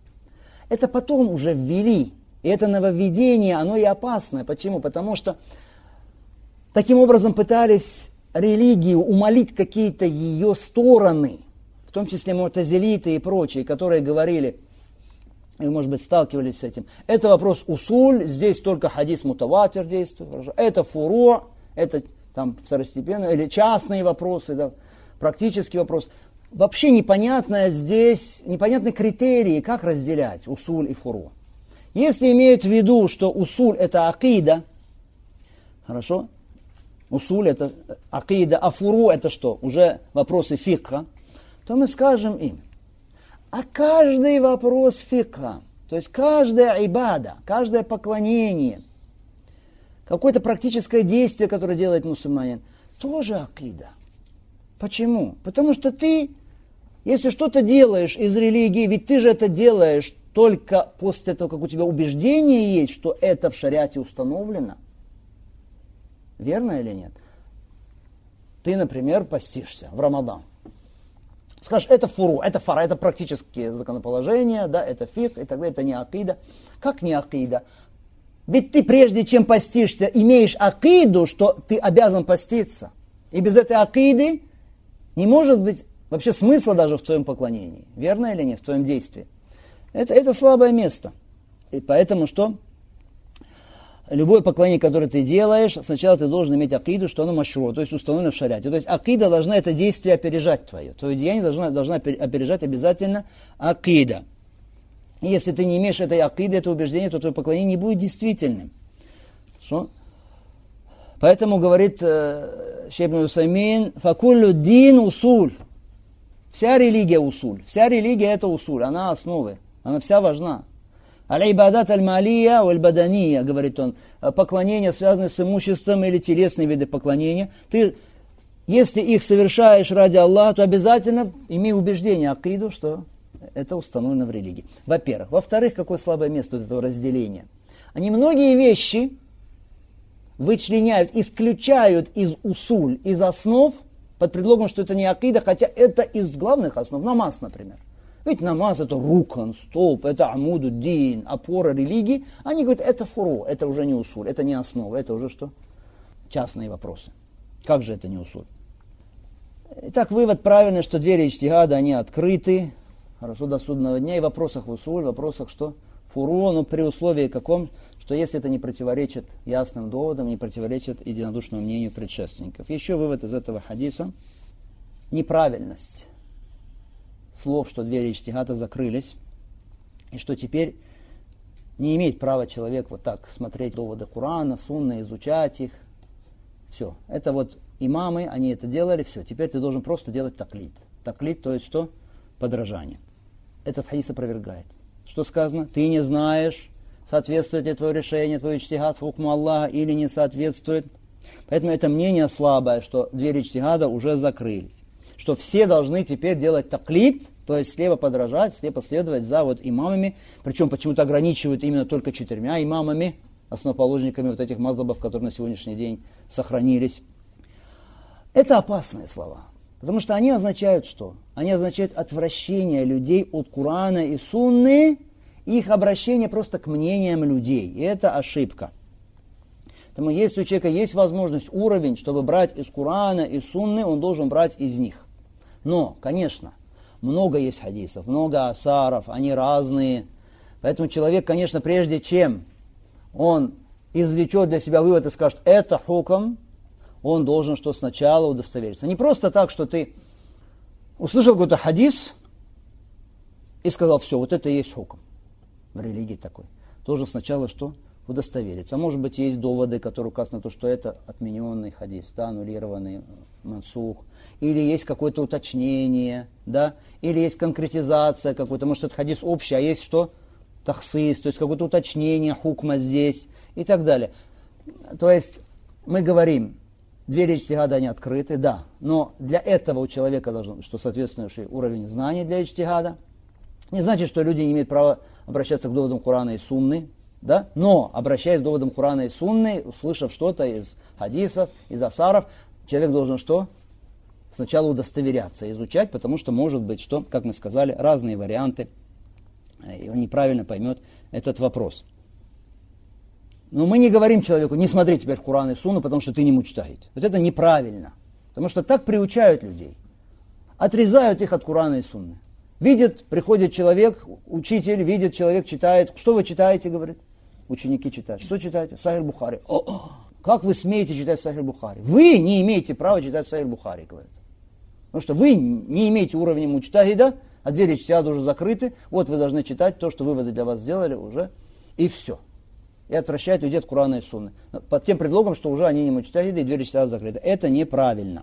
Это потом уже ввели. И это нововведение, оно и опасное. Почему? Потому что таким образом пытались религию умалить какие-то ее стороны, в том числе му'тазилиты и прочие, которые говорили, и, может быть, сталкивались с этим. Это вопрос усуль, здесь только хадис мутаватир действует. Хорошо. Это фуру, это там второстепенные или частные вопросы, да, практический вопрос. Вообще непонятно здесь, непонятны критерии, как разделять усуль и фуру. Если имеют в виду, что усуль это акида, хорошо, усуль это акида, а фуру это что? Уже вопросы фикха, то мы скажем им, а каждый вопрос фикха, то есть каждая ибада, каждое поклонение, какое-то практическое действие, которое делает мусульманин, тоже акида. Почему? Потому что ты, если что-то делаешь из религии, ведь ты же это делаешь только после того, как у тебя убеждение есть, что это в шариате установлено. Верно или нет? Ты, например, постишься в Рамадан. Скажешь, это фуру, это фара, это практические законоположения, да, это фикх и так далее, это не акида. Как не акида? Ведь ты, прежде чем постишься, имеешь акиду, что ты обязан поститься. И без этой акиды не может быть вообще смысла даже в твоем поклонении. Верно или нет? В твоем действии. Это слабое место. И поэтому что? Любое поклонение, которое ты делаешь, сначала ты должен иметь акиду, что оно машрур, то есть установлено в шариате. То есть акида должна это действие опережать твое. Твое деяние должна опережать обязательно акида. И если ты не имеешь этой акиды, этого убеждения, то твое поклонение не будет действительным. Что? Поэтому говорит шейх ибн Усаймин, факуллю дин усуль. Вся религия усуль. Вся религия это усуль, она основы, она вся важна. Аль-ибадат аль-малия валь-бадания, говорит он, поклонения, связанные с имуществом или телесные виды поклонения. Ты, если их совершаешь ради Аллаха, то обязательно имей убеждение, акиду, что это установлено в религии. Во-первых. Во-вторых, какое слабое место вот этого разделения. Они многие вещи вычленяют, исключают из усуль, из основ, под предлогом, что это не акида, хотя это из главных основ. Намаз, например. Ведь намаз это рукан, столб, это амудуддин, опора религии. Они говорят, это фуру, это уже не усуль, это не основа, это уже что? Частные вопросы. Как же это не усуль? Итак, вывод правильный, что двери иджтихада, они открыты, хорошо, до судного дня, и в вопросах усуль, в вопросах что? Фуру, но при условии каком? Что если это не противоречит ясным доводам, не противоречит единодушному мнению предшественников. Еще вывод из этого хадиса. Неправильность слов, что двери иджтихада закрылись, и что теперь не имеет права человек вот так смотреть доводы Корана, Сунны, изучать их. Все. Это вот имамы, они это делали, все. Теперь ты должен просто делать таклид. Таклид, то есть что? Подражание. Этот хадис опровергает. Что сказано? Ты не знаешь, соответствует ли твое решение, твой иджтихад хукму Аллаха или не соответствует. Поэтому это мнение слабое, что двери иджтихада уже закрылись. Что все должны теперь делать таклид, то есть слепо подражать, слепо следовать за вот имамами, причем почему-то ограничивают именно только 4 имамами, основоположниками вот этих мазхабов, которые на сегодняшний день сохранились. Это опасные слова, потому что они означают что? Они означают отвращение людей от Корана и Сунны, и их обращение просто к мнениям людей, и это ошибка. Поэтому если у человека есть возможность, уровень, чтобы брать из Корана и Сунны, он должен брать из них. Но, конечно, много есть хадисов, много асаров, они разные. Поэтому человек, конечно, прежде чем он извлечет для себя вывод и скажет, это хукм, он должен что сначала удостовериться. Не просто так, что ты услышал какой-то хадис и сказал, все, вот это и есть хукм. В религии такой. Должен сначала что? Удостовериться. А может быть, есть доводы, которые указаны на то, что это отмененный хадис, да, аннулированный мансух. Или есть какое-то уточнение, да, или есть конкретизация какой-то. Может, это хадис общий, а есть что? Тахсис, то есть какое-то уточнение хукма здесь и так далее. То есть мы говорим, двери иджтихада, они открыты, да, но для этого у человека должен, что соответствующий уровень знаний для иджтихада. Не значит, что люди не имеют права обращаться к доводам Корана и Сунны, да? Но, обращаясь к доводам Корана и Сунны, услышав что-то из хадисов, из асаров, человек должен что? Сначала удостоверяться, изучать, потому что может быть, что, как мы сказали, разные варианты, и он неправильно поймет этот вопрос. Но мы не говорим человеку, не смотри теперь в Коран и Сунну, потому что ты не муджтахид. Вот это неправильно, потому что так приучают людей, отрезают их от Корана и Сунны. Видит, приходит человек, учитель, видит, человек читает. Что вы читаете, говорит? Ученики читают. Что читаете? Сахих Бухари. Как вы смеете читать Сахих Бухари? Вы не имеете права читать Сахих Бухари, говорит. Потому что вы не имеете уровня муджтахида, а двери иджтихада уже закрыты. Вот вы должны читать то, что выводы для вас сделали уже, и все. И отвращают людей от Корана и Сунны. Под тем предлогом, что уже они не муджтахиды, и двери иджтихада закрыты. Это неправильно.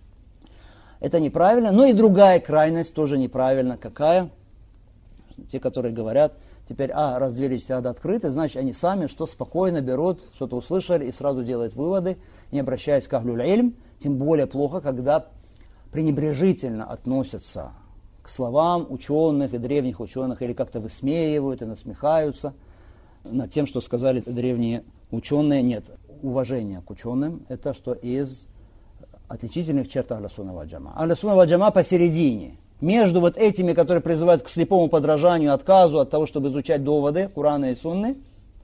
Это неправильно, но и другая крайность тоже неправильна. Какая? Те, которые говорят, теперь, раз двери иджтихада открыты, значит, они сами что спокойно берут, что-то услышали и сразу делают выводы, не обращаясь к ахлюль ильм. Тем более плохо, когда пренебрежительно относятся к словам ученых и древних ученых, или как-то высмеивают и насмехаются над тем, что сказали древние ученые. Нет, уважение к ученым, это что из отличительных черт Ахля Сунна валь Джама. Ахля Сунна валь Джама посередине. Между вот этими, которые призывают к слепому подражанию, отказу от того, чтобы изучать доводы Корана и Сунны.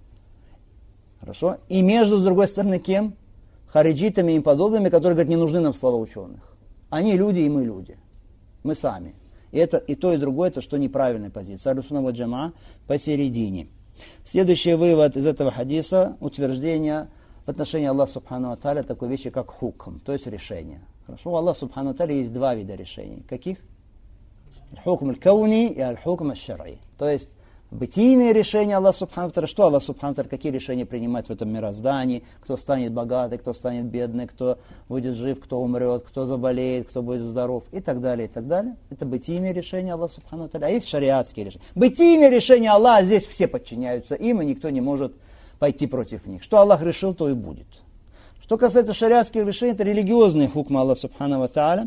Хорошо. И между, с другой стороны, кем? Хариджитами и им подобными, которые говорят, не нужны нам слова ученых. Они люди, и мы люди. Мы сами. И это и то, и другое, это что неправильная позиция. Ахля Сунна валь Джама посередине. Следующий вывод из этого хадиса, утверждение в отношении Аллаха Субхану ва Тааля такой вещи, как хукм, то есть решение. Хорошо, у Аллаха Субхану ва Тааля есть два вида решений. Каких? Аль-хукм аль-кауни и аль-хукм аль-шар'и. То есть бытийные решения Аллаха Субхану ва Тааля. Что Аллах Субхану ва Тааля, какие решения принимает в этом мироздании? Кто станет богатый, кто станет бедный, кто будет жив, кто умрет, кто заболеет, кто будет здоров и так далее, и так далее. Это бытийные решения Аллаха Субхану ва Тааля. А есть шариатские решения. Бытийные решения Аллаха, здесь все подчиняются им, и никто не может пойти против них. Что Аллах решил, то и будет. Что касается шариатских решений, это религиозные хукмы Аллаха Субхану ва Тааля.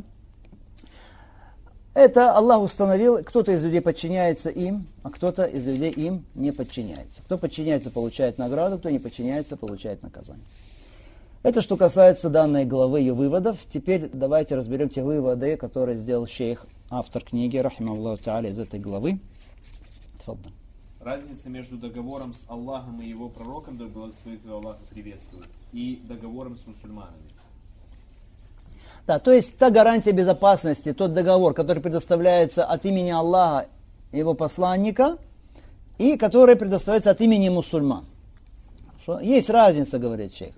Это Аллах установил, кто-то из людей подчиняется им, а кто-то из людей им не подчиняется. Кто подчиняется, получает награду, кто не подчиняется, получает наказание. Это что касается данной главы, ее выводов. Теперь давайте разберем те выводы, которые сделал шейх, автор книги, рахимахуллаху тааля, из этой главы. Тфаддаль. Разница между договором с Аллахом и его пророком, да благословит его Аллах и приветствует, и договором с мусульманами. Да, то есть та гарантия безопасности, тот договор, который предоставляется от имени Аллаха и его посланника, и который предоставляется от имени мусульман. Что? Есть разница, говорит шейх.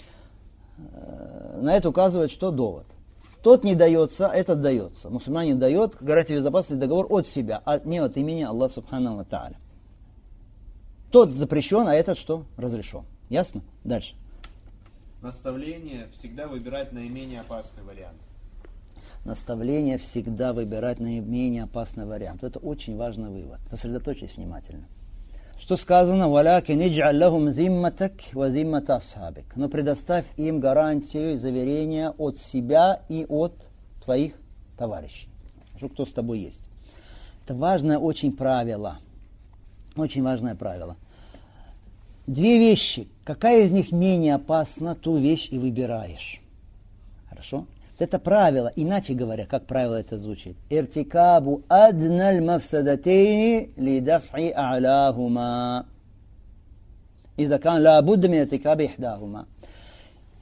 На это указывает, что довод. Тот не дается, этот дается. Мусульманин дает гарантию безопасности договор от себя, а не от имени Аллаха Субхану ва Тааля. Тот запрещен, а этот что? Разрешен. Ясно? Дальше. Наставление всегда выбирать наименее опасный вариант. Наставление всегда выбирать наименее опасный вариант. Это очень важный вывод. Сосредоточьтесь внимательно. Что сказано? «Валякин идж'аль лахум зимматак ва зиммата асхабик». Но предоставь им гарантию и заверение от себя и от твоих товарищей. Кто с тобой есть. Это важное очень правило. Очень важное правило. Две вещи. Какая из них менее опасна, ту вещь и выбираешь. Хорошо? Это правило. Иначе говоря, как правило это звучит. Иртикабу адналь мафсадатейни лидафи а'ляхума. Изакан ла будда мин иртикаби ихдахума.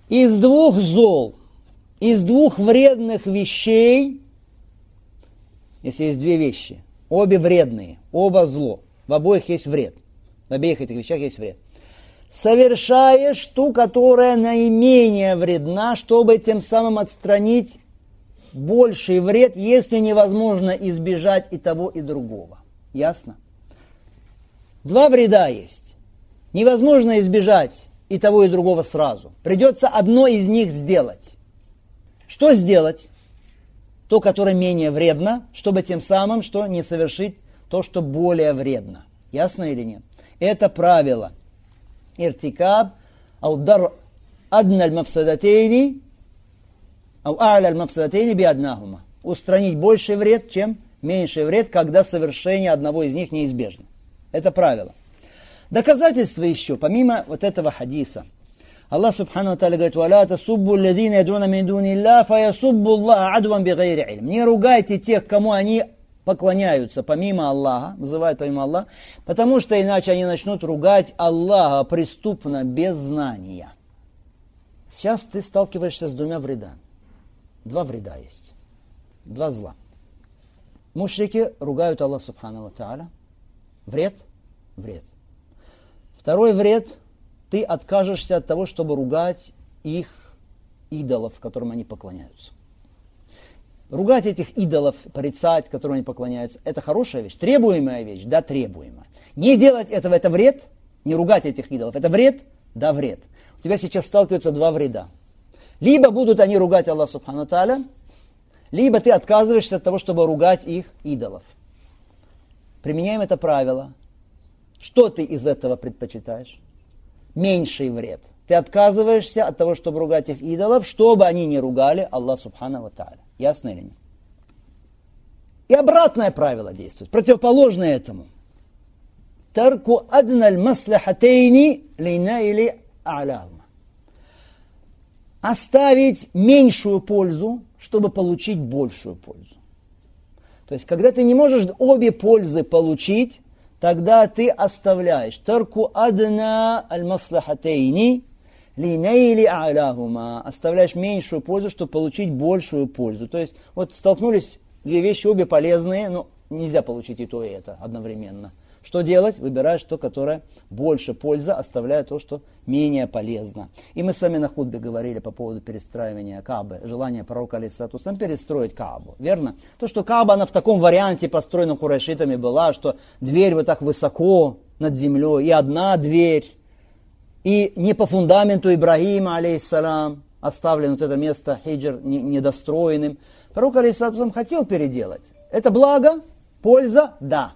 из двух зол, из двух вредных вещей, если есть две вещи, обе вредные, оба зло, в обоих есть вред, в обеих этих вещах есть вред. Совершаешь ту, которая наименее вредна, чтобы тем самым отстранить больший вред, если невозможно избежать и того, и другого. Ясно? Два вреда есть. Невозможно избежать и того, и другого сразу. Придется одно из них сделать. Что сделать? То, которое менее вредно, чтобы тем самым что не совершить то, что более вредно. Ясно или нет? Это правило. Иртикаб, аудар адна аль-мафсадатейни, ау а'ля аль-мафсадатейни биаднахума. Устранить больший вред, чем меньший вред, когда совершение одного из них неизбежно. Это правило. Доказательство еще, помимо вот этого хадиса. Аллах субхану ва тааля говорит: «Валя тасуббу аллазина яд'уна мин дуни Аллах, фаясуббу Аллаха адван бигайри илм». Не ругайте тех, кому они поклоняются помимо Аллаха, называют помимо Аллаха, потому что иначе они начнут ругать Аллаха преступно, без знания. Сейчас ты сталкиваешься с двумя вредами. Два вреда есть. Два зла. Мушрики ругают Аллаха субхану ва тааля. Вред? Вред. Второй вред. Ты откажешься от того, чтобы ругать их идолов, которым они поклоняются. Ругать этих идолов, порицать, которым они поклоняются, это хорошая вещь, требуемая вещь, да, требуемая. Не делать этого, это вред, не ругать этих идолов, это вред, да, вред. У тебя сейчас сталкиваются два вреда. Либо будут они ругать Аллаха субхану ва тааля, либо ты отказываешься от того, чтобы ругать их идолов. Применяем это правило. Что ты из этого предпочитаешь? Меньший вред. Ты отказываешься от того, чтобы ругать их идолов, чтобы они не ругали Аллаха субхану ва тааля. Ясно или нет? И обратное правило действует, противоположное этому. Тарку адналь маслахатейни линайли а'ляхума. Оставить меньшую пользу, чтобы получить большую пользу. То есть, когда ты не можешь обе пользы получить, тогда ты оставляешь. Тарку адна аль-маслахатейни линайли а'ляхума. Оставляешь меньшую пользу, чтобы получить большую пользу. То есть, вот столкнулись две вещи, обе полезные, но нельзя получить и то, и это одновременно. Что делать? Выбираешь то, которое больше пользы, оставляя то, что менее полезно. И мы с вами на хутбе говорили по поводу перестраивания Каабы, желание пророка алейхиссалату вассалям перестроить Каабу. Верно? То, что Кааба, она в таком варианте построена курайшитами была, что дверь вот так высоко над землей, и одна дверь, и не по фундаменту Ибрагима, алейхиссалам, оставлено вот это место хиджр недостроенным. Пророк алейхиссалату вассалям хотел переделать. Это благо, польза, да.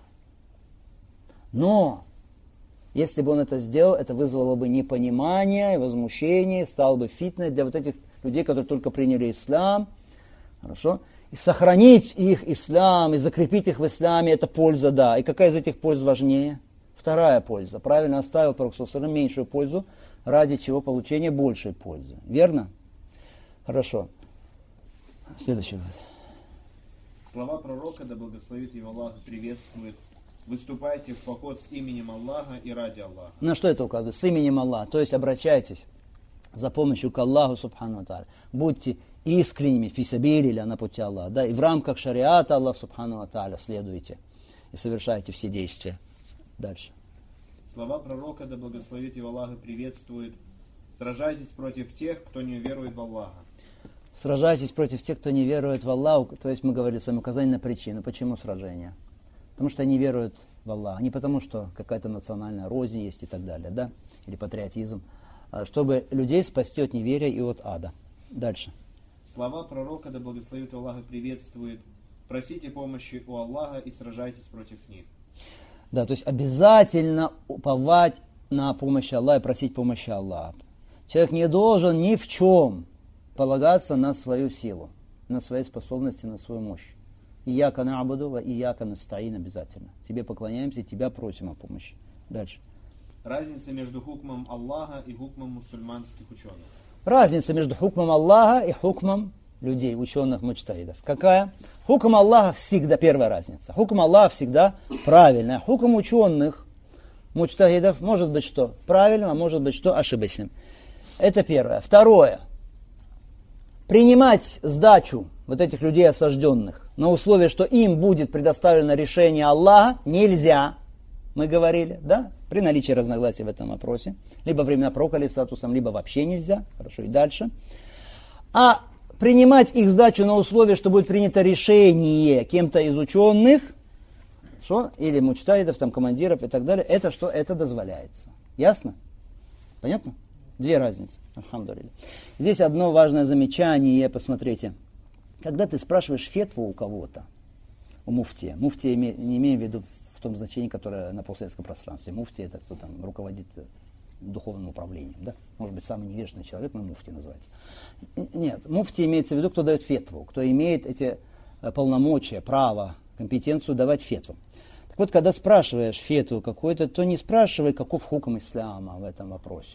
Но, если бы он это сделал, это вызвало бы непонимание и возмущение, стало бы фитной для вот этих людей, которые только приняли ислам. Хорошо? И сохранить их ислам, и закрепить их в исламе, это польза, да. И какая из этих польз важнее? Вторая польза. Правильно оставил пророк саллаллаху алейхи ва саллям меньшую пользу, ради чего получения большей пользы. Верно? Хорошо. Следующий вопрос. Слова пророка, да благословит его Аллах, приветствует: выступайте в поход с именем Аллаха и ради Аллаха. На что это указывает? С именем Аллаха. То есть обращайтесь за помощью к Аллаху субхану ва тааля. Будьте искренними, фисабилиля, на пути Аллаха. Да, и в рамках шариата Аллаха субхану ва тааля следуйте и совершайте все действия. Дальше. Слова пророка, да благословит его Аллах, приветствует: сражайтесь против тех, кто не верует в Аллаха. Сражайтесь против тех, кто не верует в Аллаха. То есть мы говорили с вами указание на причину. Почему сражение? Потому что они веруют в Аллаха. Не потому, что какая-то национальная рознь есть и так далее, да? Или патриотизм. Чтобы людей спасти от неверия и от ада. Дальше. Слова пророка, да благословит Аллаха, приветствует: просите помощи у Аллаха и сражайтесь против них. Да, то есть обязательно уповать на помощь Аллаха и просить помощи Аллаха. Человек не должен ни в чем полагаться на свою силу, на свои способности, на свою мощь. Ияка на'буду ва ияка настаин обязательно. Тебе поклоняемся и тебя просим о помощи. Дальше. Разница между хукмом Аллаха и хукмом мусульманских ученых. Разница между хукмом Аллаха и хукмом людей, ученых, муджтахидов. Какая? Хукм Аллаха всегда, первая разница. Хукм Аллаха всегда правильный. Хукм ученых, муджтахидов, может быть что правильным, а может быть что ошибочным. Это первое. Второе. Принимать сдачу вот этих людей осажденных на условие, что им будет предоставлено решение Аллаха, нельзя. Мы говорили, да? При наличии разногласий в этом вопросе. Либо во времена пророка, либо вообще нельзя. Хорошо, и дальше. А принимать их сдачу на условие, что будет принято решение кем-то из ученых, что, или муджтахидов, там, командиров и так далее, это что? Это дозволяется. Ясно? Понятно? Две разницы. Альхамдулилля. Здесь одно важное замечание, посмотрите. Когда ты спрашиваешь фетву у кого-то, у муфтия, муфтия не имеем в виду в том значении, которое на постсоветском пространстве. Муфтий это кто там руководит духовным управлением, да? Может быть, самый невежный человек, но муфтий называется. Нет, муфтий имеется в виду, кто дает фетву, кто имеет эти полномочия, право, компетенцию давать фетву. Так вот, когда спрашиваешь фетву какой-то, то не спрашивай, каков хукм ислама в этом вопросе.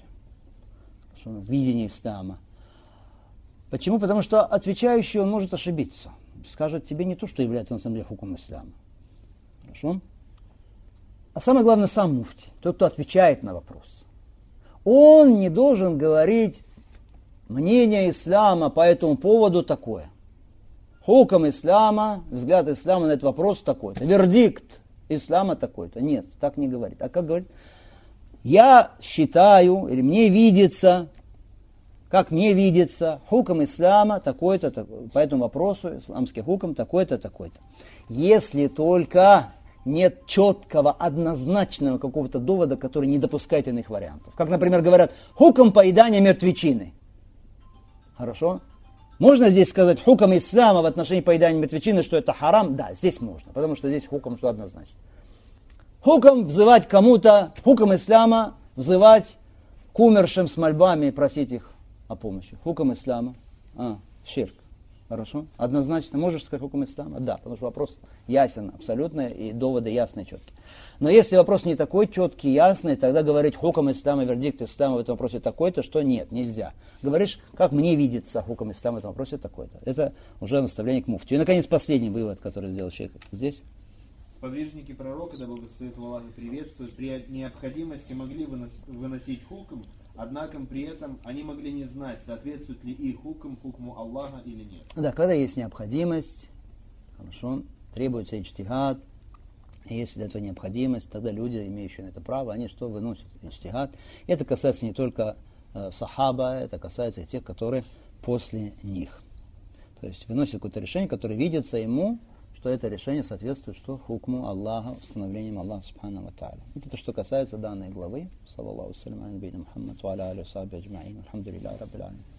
Видение ислама. Почему? Потому что отвечающий, он может ошибиться. Скажет тебе не то, что является на самом деле хукм ислама. Хорошо? А самое главное, сам муфти, тот, кто отвечает на вопрос. Он не должен говорить, мнение ислама по этому поводу такое. Хукм ислама, взгляд ислама на этот вопрос такой-то. Вердикт ислама такой-то. Нет, так не говорит. А как говорит? Я считаю, или мне видится, как мне видится, хукм ислама такой-то, по этому вопросу, исламский хукм такой-то, такой-то. Если только нет четкого, однозначного какого-то довода, который не допускает иных вариантов. Как, например, говорят, хукм поедания мертвечины. Хорошо? Можно здесь сказать хукм ислама в отношении поедания мертвечины, что это харам? Да, здесь можно, потому что здесь хукм что однозначно. Хукм взывать кому-то, хукм ислама взывать к умершим с мольбами и просить их о помощи. Хукм ислама, ширк. Хорошо? Однозначно можешь сказать хукм ислама? Да, потому что вопрос ясен абсолютно и доводы ясные, четкие. Но если вопрос не такой четкий, ясный, тогда говорить хукм ислама, вердикт ислама в этом вопросе такой-то, что нет, нельзя. Говоришь, как мне видится хукм ислама в этом вопросе такой-то. Это уже наставление к муфтию. И, наконец, последний вывод, который сделал шейх здесь. Сподвижники пророка, да благословит его Аллах и приветствует, при необходимости могли выносить хукм, однако при этом они могли не знать, соответствует ли их хукм хукму Аллаха или нет. Да, когда есть необходимость, хорошо, требуется иджтихад, и если для этого необходимость, тогда люди, имеющие на это право, они что, выносят иджтихад. И это касается не только сахаба, это касается и тех, которые после них. То есть выносят какое-то решение, которое видится ему, что это решение соответствует что хукму Аллаха, установлением Аллаха субхану ва тааля. Это что касается данной главы. Саллаллаху алейхи ва саллям, Мухаммад ва аля алихи ва сахбихи аджмаин. Алхамдулиллахи раббил аламин.